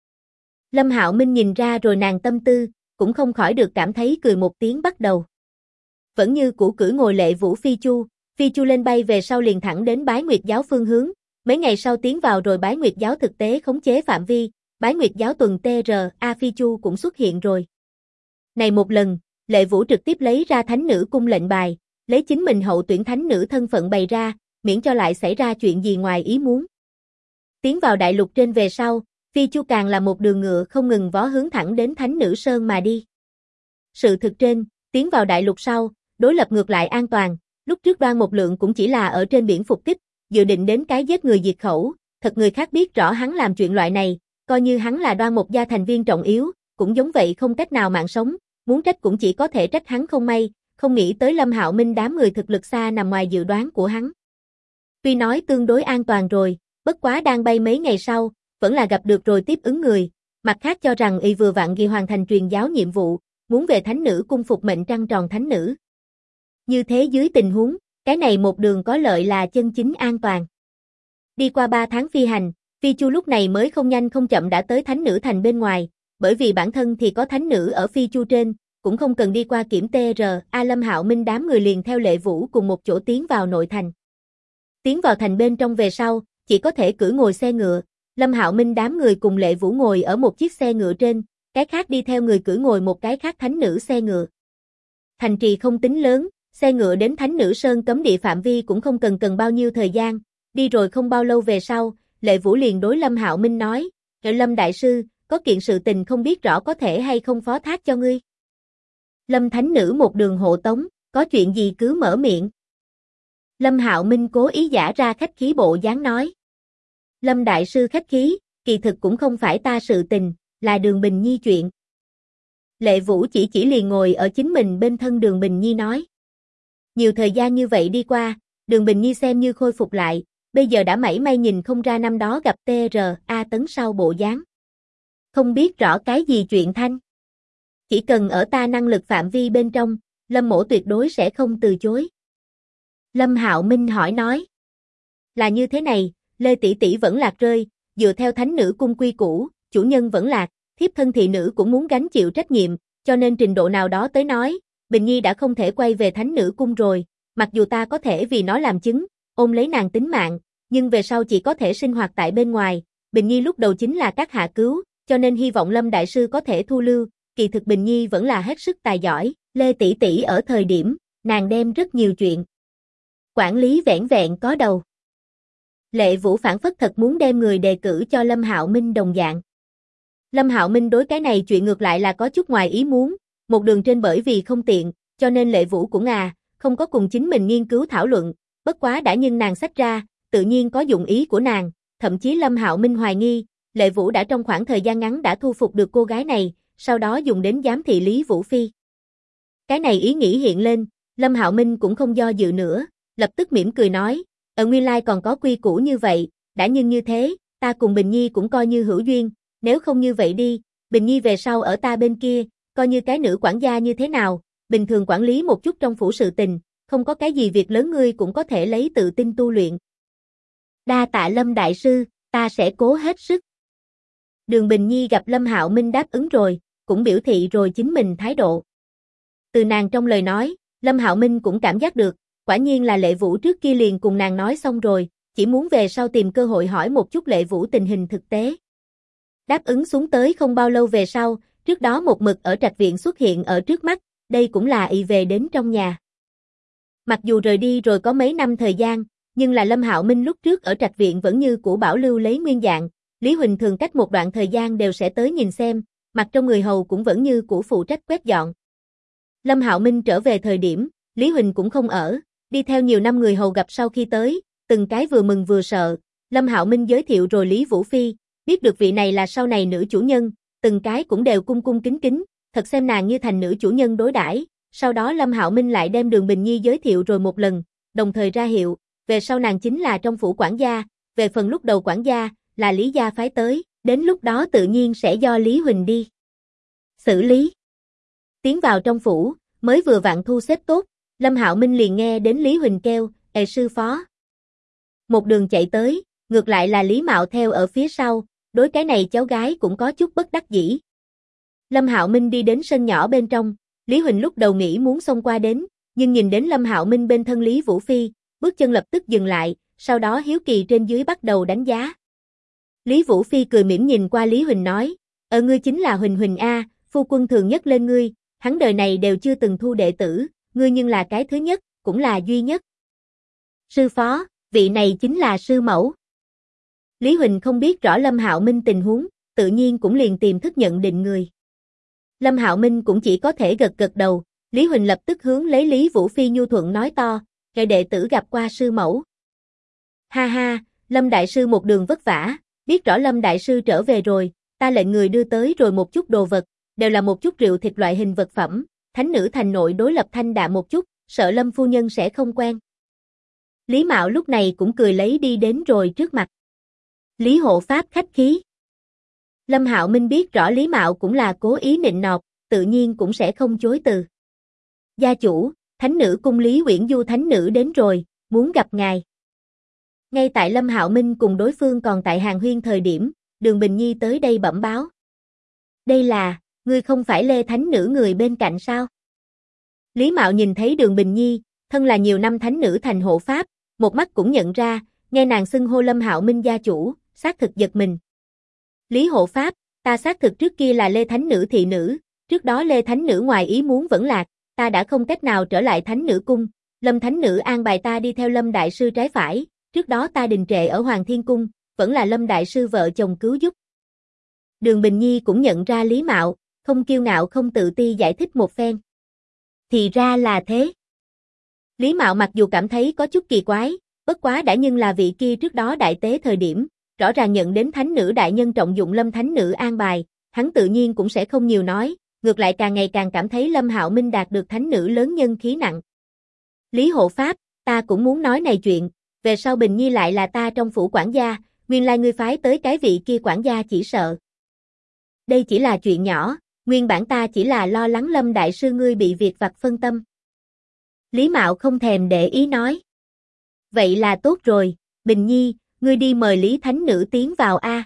Lâm Hạo Minh nhìn ra rồi nàng tâm tư, cũng không khỏi được cảm thấy cười một tiếng bắt đầu. Vẫn như cũ cưỡi ngồi Lệ Vũ Phi Chu lên bay về sau liền thẳng đến Bái Nguyệt giáo phương hướng, mấy ngày sau tiến vào rồi Bái Nguyệt giáo thực tế khống chế phạm vi, Bái Nguyệt giáo tuần TRA Phi Chu cũng xuất hiện rồi. Này một lần, Lệ Vũ trực tiếp lấy ra thánh nữ cung lệnh bài, lấy chính mình hậu tuyển thánh nữ thân phận bày ra, miễn cho lại xảy ra chuyện gì ngoài ý muốn. Tiến vào đại lục trên về sau, Phi Chu càng là một đường ngựa không ngừng vó hướng thẳng đến Thánh Nữ Sơn mà đi. Sự thực trên, tiến vào đại lục sau, đối lập ngược lại an toàn, lúc trước Đoan Một Lượng cũng chỉ là ở trên biển phục kích, dự định đến cái giết người diệt khẩu, thật người khác biết rõ hắn làm chuyện loại này, coi như hắn là Đoan Một gia thành viên trọng yếu, cũng giống vậy không cách nào mạng sống, muốn trách cũng chỉ có thể trách hắn không may, không nghĩ tới Lâm Hạo Minh đám người thực lực xa nằm ngoài dự đoán của hắn. Tuy nói tương đối an toàn rồi, bất quá đang bay mấy ngày sau, vẫn là gặp được rồi tiếp ứng người, mặt khác cho rằng y vừa vặn ghi hoàn thành truyền giáo nhiệm vụ, muốn về thánh nữ cung phục mệnh trăng tròn thánh nữ. Như thế dưới tình huống, cái này một đường có lợi là chân chính an toàn. Đi qua 3 tháng phi hành, Phi Chu lúc này mới không nhanh không chậm đã tới thánh nữ thành bên ngoài, bởi vì bản thân thì có thánh nữ ở Phi Chu trên, cũng không cần đi qua kiểm TRA. Lâm Hạo Minh đám người liền theo Lệ Vũ cùng một chỗ tiến vào nội thành. Tiến vào thành bên trong về sau, chỉ có thể cưỡi ngồi xe ngựa, Lâm Hạo Minh đám người cùng Lệ Vũ ngồi ở một chiếc xe ngựa trên, cái khác đi theo người cưỡi ngồi một cái khác thánh nữ xe ngựa. Thành trì không tính lớn, xe ngựa đến Thánh Nữ Sơn cấm địa phạm vi cũng không cần bao nhiêu thời gian, Đi rồi không bao lâu về sau, Lệ Vũ liền đối Lâm Hạo Minh nói, Lâm đại sư, có kiện sự tình không biết rõ có thể hay không phó thác cho ngươi. Lâm thánh nữ một đường hộ tống, có chuyện gì cứ mở miệng. Lâm Hạo Minh cố ý giả ra khách khí bộ dáng nói. Lâm đại sư khách khí, kỳ thực cũng không phải ta sự tình, là Đường Bình Nhi chuyện. Lệ Vũ chỉ liền ngồi ở chính mình bên thân Đường Bình Nhi nói. Nhiều thời gian như vậy đi qua, Đường Bình Nhi xem như khôi phục lại, bây giờ đã mảy may nhìn không ra năm đó gặp T.R.A. Tấn sau bộ dáng. Không biết rõ cái gì chuyện thanh. Chỉ cần ở ta năng lực phạm vi bên trong, Lâm mỗ tuyệt đối sẽ không từ chối. Lâm Hạo Minh hỏi nói. Là như thế này, Lê tỷ tỷ vẫn lạc rơi, dựa theo thánh nữ cung quy củ, chủ nhân vẫn lạc, thiếp thân thị nữ cũng muốn gánh chịu trách nhiệm, cho nên trình độ nào đó tới nói, Bình Nhi đã không thể quay về thánh nữ cung rồi, mặc dù ta có thể vì nó làm chứng, ôm lấy nàng tính mạng, nhưng về sau chỉ có thể sinh hoạt tại bên ngoài, Bình Nhi lúc đầu chính là các hạ cứu, cho nên hy vọng Lâm đại sư có thể thu lưu, kỳ thực Bình Nhi vẫn là hết sức tài giỏi, Lê tỷ tỷ ở thời điểm, nàng đem rất nhiều chuyện. Quản lý vẻn vẹn có đầu. Lệ Vũ phản phất thật muốn đem người đề cử cho Lâm Hạo Minh đồng dạng. Lâm Hạo Minh đối cái này chuyện ngược lại là có chút ngoài ý muốn, một đường trên bởi vì không tiện, cho nên Lệ Vũ cũng không có cùng chính mình nghiên cứu thảo luận, bất quá đã nhưng nàng xách ra, tự nhiên có dụng ý của nàng, thậm chí Lâm Hạo Minh hoài nghi, Lệ Vũ đã trong khoảng thời gian ngắn đã thu phục được cô gái này, sau đó dùng đến giám thị Lý Vũ Phi. Cái này ý nghĩ hiện lên, Lâm Hạo Minh cũng không do dự nữa, lập tức mỉm cười nói, ở nguyên lai còn có quy củ như vậy, đã nhưng như thế, ta cùng Bình Nhi cũng coi như hữu duyên, nếu không như vậy đi, Bình Nhi về sau ở ta bên kia, coi như cái nữ quản gia như thế nào, bình thường quản lý một chút trong phủ sự tình, không có cái gì việc lớn ngươi cũng có thể lấy tự tin tu luyện. Đa tạ Lâm đại sư, ta sẽ cố hết sức. Đường Bình Nhi gặp Lâm Hạo Minh đáp ứng rồi, cũng biểu thị rồi chính mình thái độ. Từ nàng trong lời nói, Lâm Hạo Minh cũng cảm giác được, quả nhiên là Lệ Vũ trước kia liền cùng nàng nói xong rồi, chỉ muốn về sau tìm cơ hội hỏi một chút Lệ Vũ tình hình thực tế. Đáp ứng xuống tới không bao lâu về sau, trước đó một mực ở trạch viện xuất hiện ở trước mắt, đây cũng là y về đến trong nhà. Mặc dù rời đi rồi có mấy năm thời gian, nhưng là Lâm Hạo Minh lúc trước ở trạch viện vẫn như cũ bảo lưu lấy nguyên dạng, Lý Huỳnh thường cách một đoạn thời gian đều sẽ tới nhìn xem, mặt trong người hầu cũng vẫn như cũ phụ trách quét dọn. Lâm Hạo Minh trở về thời điểm, Lý Huỳnh cũng không ở, đi theo nhiều năm người hầu gặp sau khi tới, từng cái vừa mừng vừa sợ, Lâm Hạo Minh giới thiệu rồi Lý Vũ Phi, biết được vị này là sau này nữ chủ nhân, từng cái cũng đều cung cung kính kính, thật xem nàng như thành nữ chủ nhân đối đãi. Sau đó Lâm Hạo Minh lại đem Đường Bình Nhi giới thiệu rồi một lần, đồng thời ra hiệu, về sau nàng chính là trong phủ quản gia, về phần lúc đầu quản gia, là Lý gia phái tới, đến lúc đó tự nhiên sẽ do Lý Huỳnh đi xử lý. Tiến vào trong phủ, mới vừa vặn thu xếp tốt, Lâm Hạo Minh liền nghe đến Lý Huỳnh kêu, sư phó. Một đường chạy tới, ngược lại là Lý Mạo theo ở phía sau, đối cái này cháu gái cũng có chút bất đắc dĩ. Lâm Hạo Minh đi đến sân nhỏ bên trong, Lý Huỳnh lúc đầu nghĩ muốn xông qua đến, nhưng nhìn đến Lâm Hạo Minh bên thân Lý Vũ Phi, bước chân lập tức dừng lại, sau đó hiếu kỳ trên dưới bắt đầu đánh giá. Lý Vũ Phi cười mỉm nhìn qua Lý Huỳnh nói, ngươi chính là Huỳnh Huỳnh a, phu quân thường nhắc lên ngươi, hắn đời này đều chưa từng thu đệ tử, ngươi nhưng là cái thứ nhất, cũng là duy nhất. Sư phó, vị này chính là sư mẫu. Lý Huỳnh không biết rõ Lâm Hạo Minh tình huống, tự nhiên cũng liền tìm thức nhận định người. Lâm Hạo Minh cũng chỉ có thể gật gật đầu, Lý Huỳnh lập tức hướng lấy Lý Vũ Phi nhu thuận nói to, kẻ đệ tử gặp qua sư mẫu. Ha ha, Lâm đại sư một đường vất vả, biết rõ Lâm đại sư trở về rồi, ta lệnh người đưa tới rồi một chút đồ vật, đều là một chút rượu thịt loại hình vật phẩm, thánh nữ thành nội đối lập thanh đạm một chút, sợ Lâm phu nhân sẽ không quen. Lý Mạo lúc này cũng cười lấy đi đến rồi trước mặt. Lý hộ pháp khách khí. Lâm Hạo Minh biết rõ Lý Mạo cũng là cố ý nịnh nọt, tự nhiên cũng sẽ không chối từ. Gia chủ, thánh nữ cung Lý Uyển Du thánh nữ đến rồi, muốn gặp ngài. Ngay tại Lâm Hạo Minh cùng đối phương còn tại hàng huyên thời điểm, Đường Bình Nhi tới đây bẩm báo. Đây là, ngươi không phải Lê thánh nữ người bên cạnh sao? Lý Mạo nhìn thấy Đường Bình Nhi, thân là nhiều năm thánh nữ thành hộ pháp, một mắt cũng nhận ra, nghe nàng xưng hô Lâm Hạo Minh gia chủ, xác thực giật mình. Lý hộ pháp, ta xác thực trước kia là Lê thánh nữ thị nữ, trước đó Lê thánh nữ ngoài ý muốn vẫn lạc, ta đã không cách nào trở lại thánh nữ cung, Lâm thánh nữ an bài ta đi theo Lâm đại sư trái phải, trước đó ta đình trệ ở Hoàng Thiên Cung, vẫn là Lâm đại sư vợ chồng cứu giúp. Đường Bình Nhi cũng nhận ra Lý Mạo, không kiêu ngạo không tự ti giải thích một phen. Thì ra là thế. Lý Mạo mặc dù cảm thấy có chút kỳ quái, bất quá đã nhưng là vị kia trước đó đại tế thời điểm, rõ ràng nhận đến thánh nữ đại nhân trọng dụng Lâm thánh nữ an bài, hắn tự nhiên cũng sẽ không nhiều nói, ngược lại càng ngày càng cảm thấy Lâm Hạo Minh đạt được thánh nữ lớn nhân khí nặng. Lý hộ pháp, ta cũng muốn nói này chuyện, về sau Bình Nhi lại là ta trong phủ quản gia, nguyên lai ngươi phái tới cái vị kia quản gia chỉ sợ. Đây chỉ là chuyện nhỏ, nguyên bản ta chỉ là lo lắng Lâm đại sư ngươi bị việc vặt phân tâm. Lý Mạo không thèm để ý nói. Vậy là tốt rồi, Bình Nhi, ngươi đi mời Lý thánh nữ tiến vào a.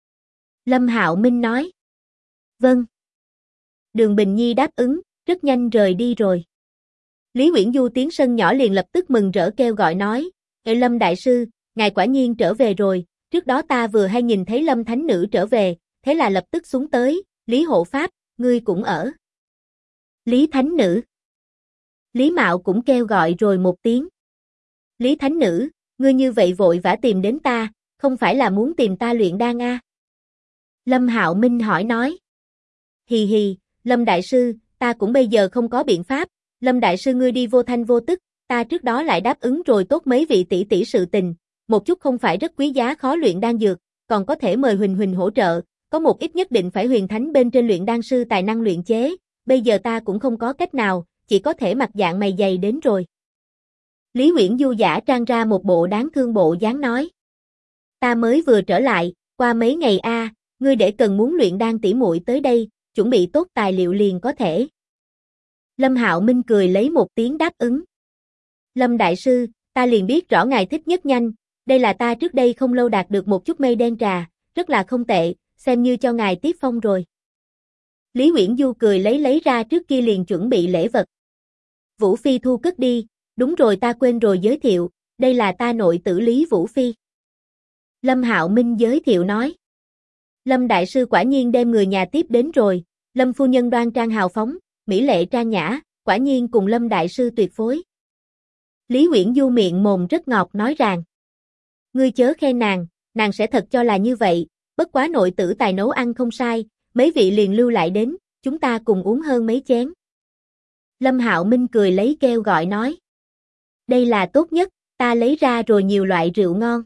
Lâm Hạo Minh nói. Vâng. Đường Bình Nhi đáp ứng, rất nhanh rời đi rồi. Lý Uyển Du tiến sân nhỏ liền lập tức mừng rỡ kêu gọi nói, Lâm đại sư, ngài quả nhiên trở về rồi, trước đó ta vừa hay nhìn thấy Lâm thánh nữ trở về, thế là lập tức xuống tới, Lý hộ pháp, ngươi cũng ở. Lý thánh nữ. Lý Mạo cũng kêu gọi rồi một tiếng. Lý thánh nữ, ngươi như vậy vội vã tìm đến ta, không phải là muốn tìm ta luyện đan a? Lâm Hạo Minh hỏi nói. Hì hì, Lâm đại sư, ta cũng bây giờ không có biện pháp, Lâm đại sư ngươi đi vô thanh vô tức, ta trước đó lại đáp ứng rồi tốt mấy vị tỷ tỷ sự tình, một chút không phải rất quý giá khó luyện đan dược, còn có thể mời Huỳnh Huỳnh hỗ trợ, có một ít nhất định phải huyền thánh bên trên luyện đan sư tài năng luyện chế, bây giờ ta cũng không có cách nào, chỉ có thể mặt dạng mày dày đến rồi. Lý Uyển Du giả trang ra một bộ đáng thương bộ dáng nói. Ta mới vừa trở lại, qua mấy ngày a, ngươi để cần muốn luyện đan tỉ muội tới đây, chuẩn bị tốt tài liệu liền có thể. Lâm Hạo Minh cười lấy một tiếng đáp ứng. Lâm đại sư, ta liền biết rõ ngài thích nhất nhanh, đây là ta trước đây không lâu đạt được một chút mây đen trà, rất là không tệ, xem như cho ngài tiếp phong rồi. Lý Uyển Du cười lấy ra trước kia liền chuẩn bị lễ vật. Vũ Phi thu cất đi, đúng rồi ta quên rồi giới thiệu, đây là ta nội tử Lý Vũ Phi. Lâm Hạo Minh giới thiệu nói. Lâm đại sư quả nhiên đem người nhà tiếp đến rồi, Lâm phu nhân đoan trang hào phóng, mỹ lệ trang nhã, quả nhiên cùng Lâm đại sư tuyệt phối. Lý Uyển Du miệng mồm rất ngọt nói rằng. Ngươi chớ khen nàng sẽ thật cho là như vậy, bất quá nội tử tài nấu ăn không sai, mấy vị liền lưu lại đến, chúng ta cùng uống hơn mấy chén. Lâm Hạo Minh cười lấy kêu gọi nói. Đây là tốt nhất, ta lấy ra rồi nhiều loại rượu ngon.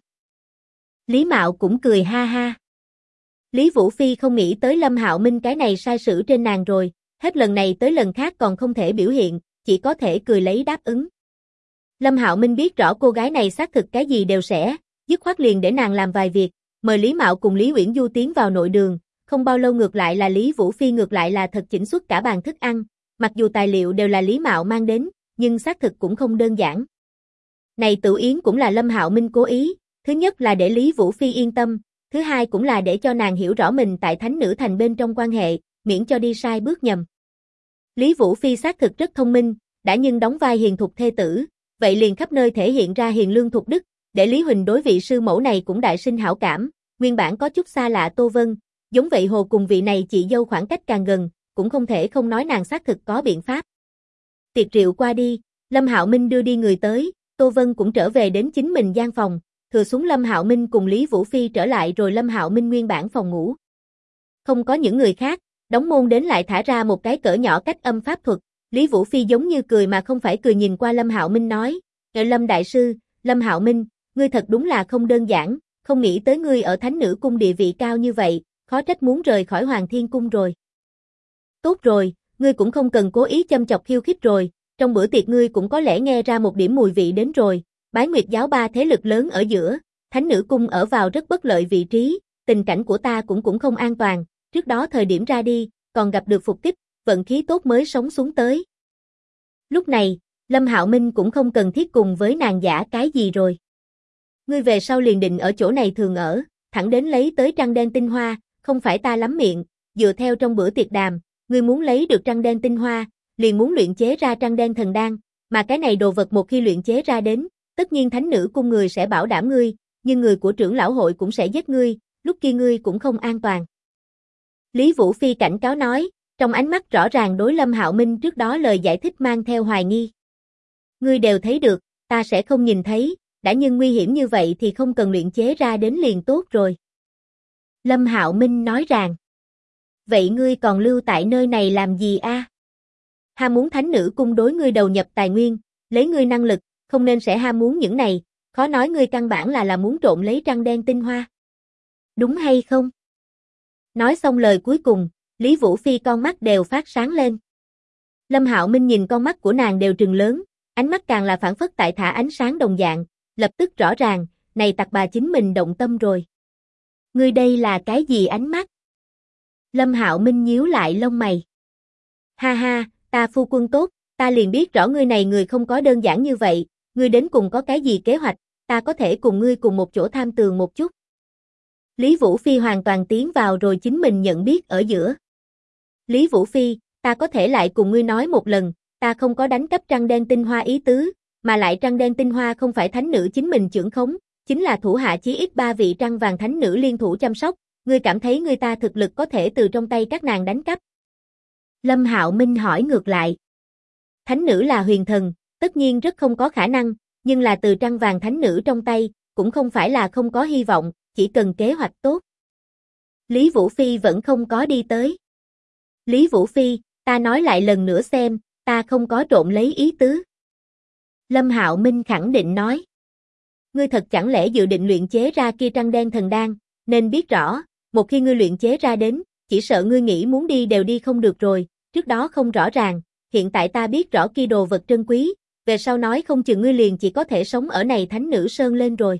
Lý Mạo cũng cười ha ha. Lý Vũ Phi không nghĩ tới Lâm Hạo Minh cái này sai sử trên nàng rồi, hết lần này tới lần khác còn không thể biểu hiện, chỉ có thể cười lấy đáp ứng. Lâm Hạo Minh biết rõ cô gái này xác thực cái gì đều sẽ, dứt khoát liền để nàng làm vài việc, mời Lý Mạo cùng Lý Uyển Du tiến vào nội đường, không bao lâu ngược lại là Lý Vũ Phi ngược lại là thật chỉnh xuất cả bàn thức ăn, mặc dù tài liệu đều là Lý Mạo mang đến, nhưng xác thực cũng không đơn giản. Này Tửu Yến cũng là Lâm Hạo Minh cố ý, thứ nhất là để Lý Vũ Phi yên tâm, thứ hai cũng là để cho nàng hiểu rõ mình tại Thánh Nữ Thành bên trong quan hệ, miễn cho đi sai bước nhầm. Lý Vũ Phi xác thực rất thông minh, đã nhưng đóng vai hiền thục thê tử, vậy liền khắp nơi thể hiện ra hiền lương thục đức, để Lý Huỳnh đối vị sư mẫu này cũng đại sinh hảo cảm, nguyên bản có chút xa lạ Tô Vân, giống vậy hồ cùng vị này chị dâu khoảng cách càng gần, cũng không thể không nói nàng xác thực có biện pháp. Tiệc rượu qua đi, Lâm Hạo Minh đưa đi người tới, Tô Vân cũng trở về đến chính mình gian phòng, thừa xuống Lâm Hạo Minh cùng Lý Vũ Phi trở lại rồi Lâm Hạo Minh nguyên bản phòng ngủ. Không có những người khác, đóng môn đến lại thả ra một cái cỡ nhỏ cách âm pháp thuật, Lý Vũ Phi giống như cười mà không phải cười nhìn qua Lâm Hạo Minh nói, Lâm đại sư, Lâm Hạo Minh, ngươi thật đúng là không đơn giản, không nghĩ tới ngươi ở Thánh Nữ Cung địa vị cao như vậy, khó trách muốn rời khỏi Hoàng Thiên Cung rồi. Tốt rồi, ngươi cũng không cần cố ý châm chọc khiêu khích rồi, trong bữa tiệc ngươi cũng có lẽ nghe ra một điểm mùi vị đến rồi, Bái Nguyệt giáo ba thế lực lớn ở giữa, Thánh Nữ Cung ở vào rất bất lợi vị trí, tình cảnh của ta cũng không an toàn, trước đó thời điểm ra đi, còn gặp được phục kích, vận khí tốt mới sống xuống tới. Lúc này, Lâm Hạo Minh cũng không cần thiết cùng với nàng giả cái gì rồi. Ngươi về sau liền định ở chỗ này thường ở, thẳng đến lấy tới trăng đen tinh hoa, không phải ta lắm miệng, dựa theo trong bữa tiệc đàm, ngươi muốn lấy được trăng đen tinh hoa, liền muốn luyện chế ra trăng đen thần đan, mà cái này đồ vật một khi luyện chế ra đến, tất nhiên Thánh Nữ Cung người sẽ bảo đảm ngươi, nhưng người của trưởng lão hội cũng sẽ giết ngươi, lúc kia ngươi cũng không an toàn. Lý Vũ Phi cảnh cáo nói, trong ánh mắt rõ ràng đối Lâm Hạo Minh trước đó lời giải thích mang theo hoài nghi. Ngươi đều thấy được, ta sẽ không nhìn thấy, đã nhưng nguy hiểm như vậy thì không cần luyện chế ra đến liền tốt rồi. Lâm Hạo Minh nói rằng, vậy ngươi còn lưu tại nơi này làm gì a? Ham muốn thánh nữ cung đối ngươi đầu nhập tài nguyên, lấy ngươi năng lực, không nên sẽ ham muốn những này, khó nói ngươi căn bản là muốn trộn lấy trăng đen tinh hoa. Đúng hay không? Nói xong lời cuối cùng, Lý Vũ Phi con mắt đều phát sáng lên. Lâm Hạo Minh nhìn con mắt của nàng đều trừng lớn, ánh mắt càng là phảng phất tại thả ánh sáng đồng dạng, lập tức rõ ràng, này tặc bà chính mình động tâm rồi. Ngươi đây là cái gì ánh mắt? Lâm Hạo Minh nhíu lại lông mày. Ha ha, ta phu quân tốt, ta liền biết rõ ngươi này người không có đơn giản như vậy, ngươi đến cùng có cái gì kế hoạch, ta có thể cùng ngươi cùng một chỗ tham tường một chút. Lý Vũ Phi hoàn toàn tiến vào rồi chính mình nhận biết ở giữa. Lý Vũ Phi, ta có thể lại cùng ngươi nói một lần, ta không có đánh cắp trăng đen tinh hoa ý tứ, mà lại trăng đen tinh hoa không phải thánh nữ chính mình trưởng khống, chính là thủ hạ chí ít 3 vị trăng vàng thánh nữ liên thủ chăm sóc, ngươi cảm thấy ngươi ta thực lực có thể từ trong tay các nàng đánh cắp? Lâm Hạo Minh hỏi ngược lại. Thánh nữ là huyền thần, tất nhiên rất không có khả năng, nhưng là từ trăng vàng thánh nữ trong tay, cũng không phải là không có hy vọng, chỉ cần kế hoạch tốt. Lý Vũ Phi vẫn không có đi tới. Lý Vũ Phi, ta nói lại lần nữa xem, ta không có trộn lấy ý tứ. Lâm Hạo Minh khẳng định nói. Ngươi thật chẳng lẽ dự định luyện chế ra kia trăng đen thần đan, nên biết rõ, một khi ngươi luyện chế ra đến, chỉ sợ ngươi nghĩ muốn đi đều đi không được rồi, trước đó không rõ ràng, hiện tại ta biết rõ kia đồ vật trân quý, về sau nói không chừng ngươi liền chỉ có thể sống ở này thánh nữ sơn lên rồi.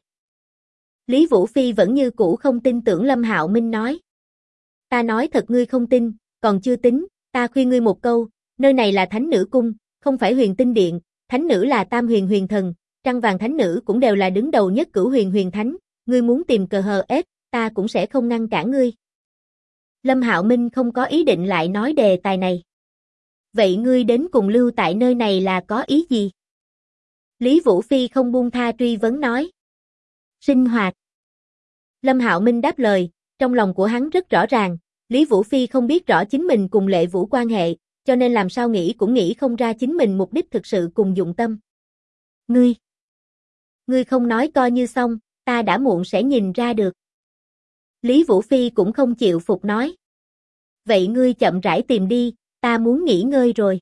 Lý Vũ Phi vẫn như cũ không tin tưởng Lâm Hạo Minh nói. Ta nói thật ngươi không tin, còn chưa tính, ta khuyên ngươi một câu, nơi này là thánh nữ cung, không phải huyền tinh điện, thánh nữ là tam huyền huyền thần, trăng vàng thánh nữ cũng đều là đứng đầu nhất cửu huyền huyền thánh, ngươi muốn tìm cờ hờ ép, ta cũng sẽ không ngăn cản ngươi. Lâm Hạo Minh không có ý định lại nói đề tài này. Vậy ngươi đến cùng lưu tại nơi này là có ý gì? Lý Vũ Phi không buông tha truy vấn nói. Sinh hoạt. Lâm Hạo Minh đáp lời, trong lòng của hắn rất rõ ràng, Lý Vũ Phi không biết rõ chính mình cùng Lệ Vũ quan hệ, cho nên làm sao nghĩ cũng nghĩ không ra chính mình mục đích thực sự cùng dụng tâm. Ngươi không nói coi như xong, ta đã muộn sẽ nhìn ra được. Lý Vũ Phi cũng không chịu phục nói. Vậy ngươi chậm rãi tìm đi, ta muốn nghỉ ngơi rồi.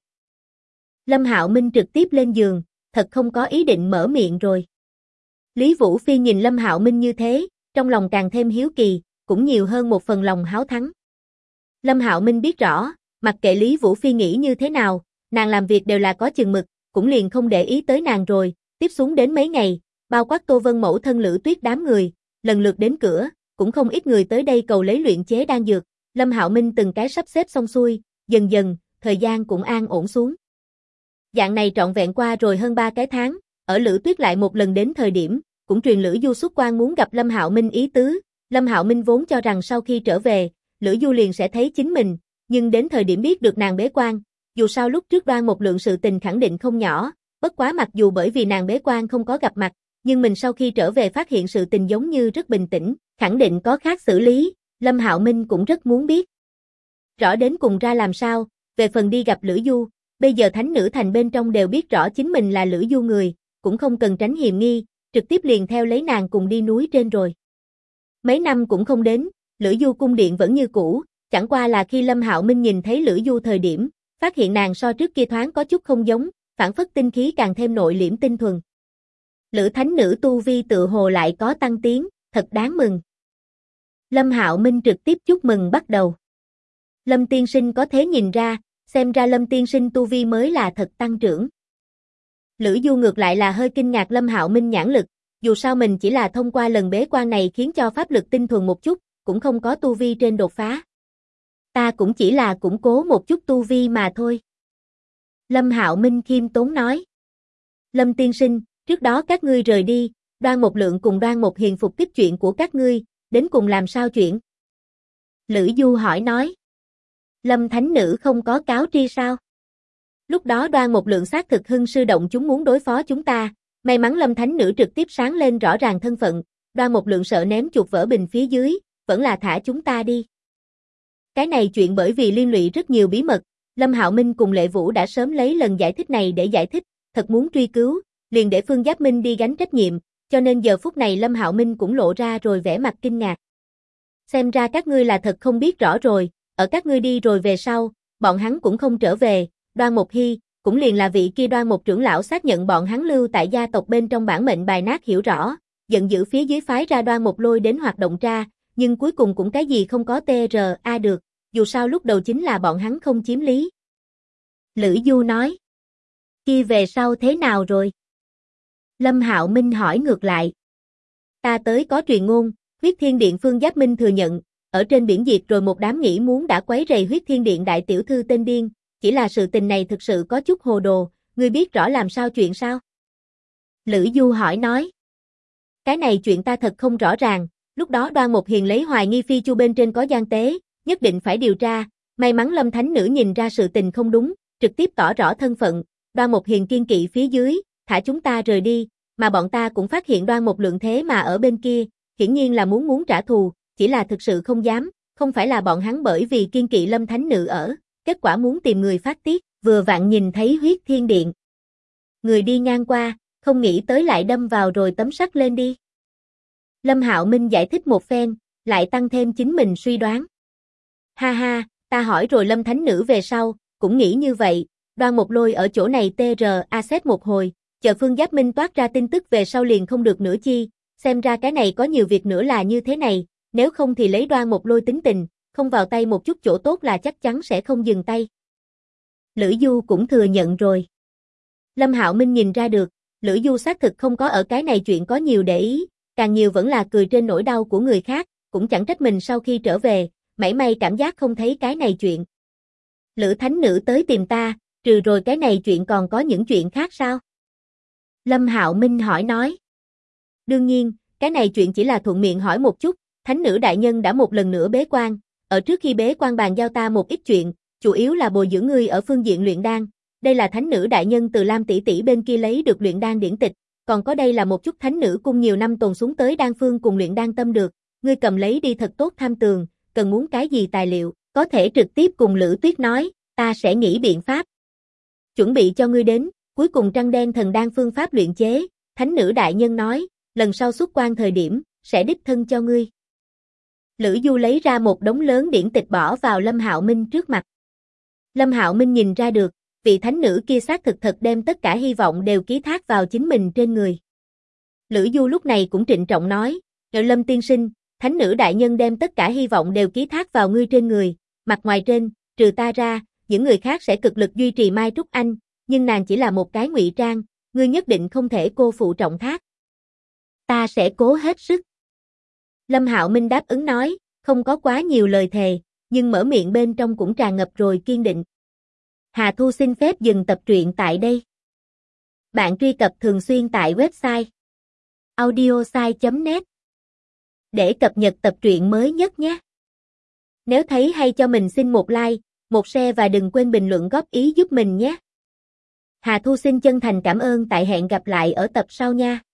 Lâm Hạo Minh trực tiếp lên giường, thật không có ý định mở miệng rồi. Lý Vũ Phi nhìn Lâm Hạo Minh như thế, trong lòng càng thêm hiếu kỳ, cũng nhiều hơn một phần lòng háo thắng. Lâm Hạo Minh biết rõ, mặc kệ Lý Vũ Phi nghĩ như thế nào, nàng làm việc đều là có chừng mực, cũng liền không để ý tới nàng rồi, tiếp xuống đến mấy ngày, bao quát Tô Vân mẫu thân Lữ Tuyết đám người, lần lượt đến cửa, cũng không ít người tới đây cầu lấy luyện chế đan dược, Lâm Hạo Minh từng cái sắp xếp xong xuôi, dần dần, thời gian cũng an ổn xuống. Dạng này trọn vẹn qua rồi hơn 3 cái tháng, ở Lữ Tuyết lại một lần đến thời điểm, cũng truyền Lữ Du xuất quan muốn gặp Lâm Hạo Minh ý tứ, Lâm Hạo Minh vốn cho rằng sau khi trở về, Lữ Du liền sẽ thấy chính mình, nhưng đến thời điểm biết được nàng bế quan, dù sao lúc trước đoan một lượng sự tình khẳng định không nhỏ, bất quá mặc dù bởi vì nàng bế quan không có gặp mặt, nhưng mình sau khi trở về phát hiện sự tình giống như rất bình tĩnh, khẳng định có khác xử lý, Lâm Hạo Minh cũng rất muốn biết. Rõ đến cùng ra làm sao, về phần đi gặp Lữ Du, bây giờ thánh nữ thành bên trong đều biết rõ chính mình là Lữ Du người, cũng không cần tránh hiềm nghi, trực tiếp liền theo lấy nàng cùng đi núi trên rồi. Mấy năm cũng không đến, Lữ Du cung điện vẫn như cũ, chẳng qua là khi Lâm Hạo Minh nhìn thấy Lữ Du thời điểm, phát hiện nàng so trước kia thoáng có chút không giống, phản phất tinh khí càng thêm nội liễm tinh thuần. Lữ thánh nữ tu vi tự hồ lại có tăng tiến, thật đáng mừng. Lâm Hạo Minh trực tiếp chúc mừng bắt đầu. Lâm tiên sinh có thế nhìn ra, xem ra Lâm tiên sinh tu vi mới là thật tăng trưởng. Lữ Du ngược lại là hơi kinh ngạc Lâm Hạo Minh nhãn lực, dù sao mình chỉ là thông qua lần bế quan này khiến cho pháp lực tinh thuần một chút, cũng không có tu vi trên đột phá. Ta cũng chỉ là củng cố một chút tu vi mà thôi. Lâm Hạo Minh khiêm tốn nói. Lâm tiên sinh, trước đó các ngươi rời đi, Đoan một lượng cùng Đoan một hiền phục kích chuyện của các ngươi, đến cùng làm sao chuyện? Lữ Du hỏi nói. Lâm thánh nữ không có cáo tri sao? Lúc đó Đoan một lượng xác thực hưng sư động chúng muốn đối phó chúng ta, may mắn Lâm thánh nữ trực tiếp sáng lên rõ ràng thân phận, Đoan một lượng sợ ném chuột vỡ bình phía dưới, vẫn là thả chúng ta đi. Cái này chuyện bởi vì liên lụy rất nhiều bí mật, Lâm Hạo Minh cùng Lệ Vũ đã sớm lấy lần giải thích này để giải thích, thật muốn truy cứu, liền để Phương Giáp Minh đi gánh trách nhiệm, cho nên giờ phút này Lâm Hạo Minh cũng lộ ra rồi vẻ mặt kinh ngạc. Xem ra các ngươi là thật không biết rõ rồi, ở các ngươi đi rồi về sau, bọn hắn cũng không trở về, Đoan Mục Hy, cũng liền là vị kia Đoan Mục trưởng lão xác nhận bọn hắn lưu tại gia tộc bên trong bản mệnh bài nát hiểu rõ, giận dữ phía dưới phái ra Đoan Mục Lôi đến hoạt động tra, nhưng cuối cùng cũng cái gì không có TRA được, dù sao lúc đầu chính là bọn hắn không chiếm lý. Lữ Du nói, kia về sau thế nào rồi? Lâm Hạo Minh hỏi ngược lại. Ta tới có truyền ngôn, Huyết Thiên Điện Phương Giáp Minh thừa nhận, ở trên biển diệt rồi một đám nghĩ muốn đã quấy rầy Huyết Thiên Điện đại tiểu thư tên điên, chỉ là sự tình này thực sự có chút hồ đồ, ngươi biết rõ làm sao chuyện sao? Lữ Du hỏi nói. Cái này chuyện ta thật không rõ ràng, lúc đó Đoan Mục Hiền lấy hoài nghi Phi Chu bên trên có gian tế, nhất định phải điều tra, may mắn Lâm Thánh Nữ nhìn ra sự tình không đúng, trực tiếp tỏ rõ thân phận, Đoan Mục Hiền kiên kỵ phía dưới, thả chúng ta rời đi, mà bọn ta cũng phát hiện Đoan Mục Lượng thế mà ở bên kia, hiển nhiên là muốn trả thù, chỉ là thực sự không dám, không phải là bọn hắn bởi vì kiên kỵ Lâm Thánh Nữ ở, kết quả muốn tìm người phát tiết, vừa vặn nhìn thấy Huyết Thiên Điện. Người đi ngang qua, không nghĩ tới lại đâm vào rồi tấm sắt lên đi. Lâm Hạo Minh giải thích một phen, lại tăng thêm chính mình suy đoán. Ha ha, ta hỏi rồi Lâm Thánh Nữ về sau, cũng nghĩ như vậy, Đoan Mục Lôi ở chỗ này TRA xét một hồi, chờ Phương Giáp Minh toát ra tin tức về sau liền không được nữa chi, xem ra cái này có nhiều việc nữa là như thế này, nếu không thì lấy Đoan Mục Lôi tính tình, không vào tay một chút chỗ tốt là chắc chắn sẽ không dừng tay. Lữ Du cũng thừa nhận rồi. Lâm Hạo Minh nhìn ra được, Lữ Du xác thực không có ở cái này chuyện có nhiều để ý, càng nhiều vẫn là cười trên nỗi đau của người khác, cũng chẳng trách mình sau khi trở về, mảy may cảm giác không thấy cái này chuyện. Lữ Thánh Nữ tới tìm ta, trừ rồi cái này chuyện còn có những chuyện khác sao? Lâm Hạo Minh hỏi nói. Đương nhiên, cái này chuyện chỉ là thuận miệng hỏi một chút, Thánh Nữ đại nhân đã một lần nữa bế quan, ở trước khi bế quan bàn giao ta một ít chuyện, chủ yếu là bồi dưỡng ngươi ở phương diện luyện đan. Đây là Thánh Nữ đại nhân từ Lam tỷ tỷ bên kia lấy được luyện đan điển tịch, còn có đây là một chút Thánh Nữ cung nhiều năm tồn xuống tới đan phương cùng luyện đan tâm được, ngươi cầm lấy đi thật tốt tham tường, cần muốn cái gì tài liệu, có thể trực tiếp cùng Lữ Tuyết nói, ta sẽ nghĩ biện pháp. Chuẩn bị cho ngươi đến, cuối cùng trăng đen thần đan phương pháp luyện chế, Thánh Nữ đại nhân nói, lần sau xuất quan thời điểm, sẽ đích thân cho ngươi. Lữ Du lấy ra một đống lớn điển tịch bỏ vào Lâm Hạo Minh trước mặt. Lâm Hạo Minh nhìn ra được, vị thánh nữ kia xác thực thật đem tất cả hy vọng đều ký thác vào chính mình trên người. Lữ Du lúc này cũng trịnh trọng nói, Lâm tiên sinh, thánh nữ đại nhân đem tất cả hy vọng đều ký thác vào ngươi trên người, mặt ngoài trên, trừ ta ra, những người khác sẽ cực lực duy trì Mai Trúc Anh, nhưng nàng chỉ là một cái ngụy trang, ngươi nhất định không thể cô phụ trọng thác. Ta sẽ cố hết sức. Lâm Hạo Minh đáp ứng nói, không có quá nhiều lời thề, nhưng mở miệng bên trong cũng tràn ngập rồi kiên định. Hà Thu xin phép dừng tập truyện tại đây. Bạn truy cập thường xuyên tại website audiosai.net để cập nhật tập truyện mới nhất nhé. Nếu thấy hay cho mình xin một like, một share và đừng quên bình luận góp ý giúp mình nhé. Hà Thu xin chân thành cảm ơn, tại hẹn gặp lại ở tập sau nha.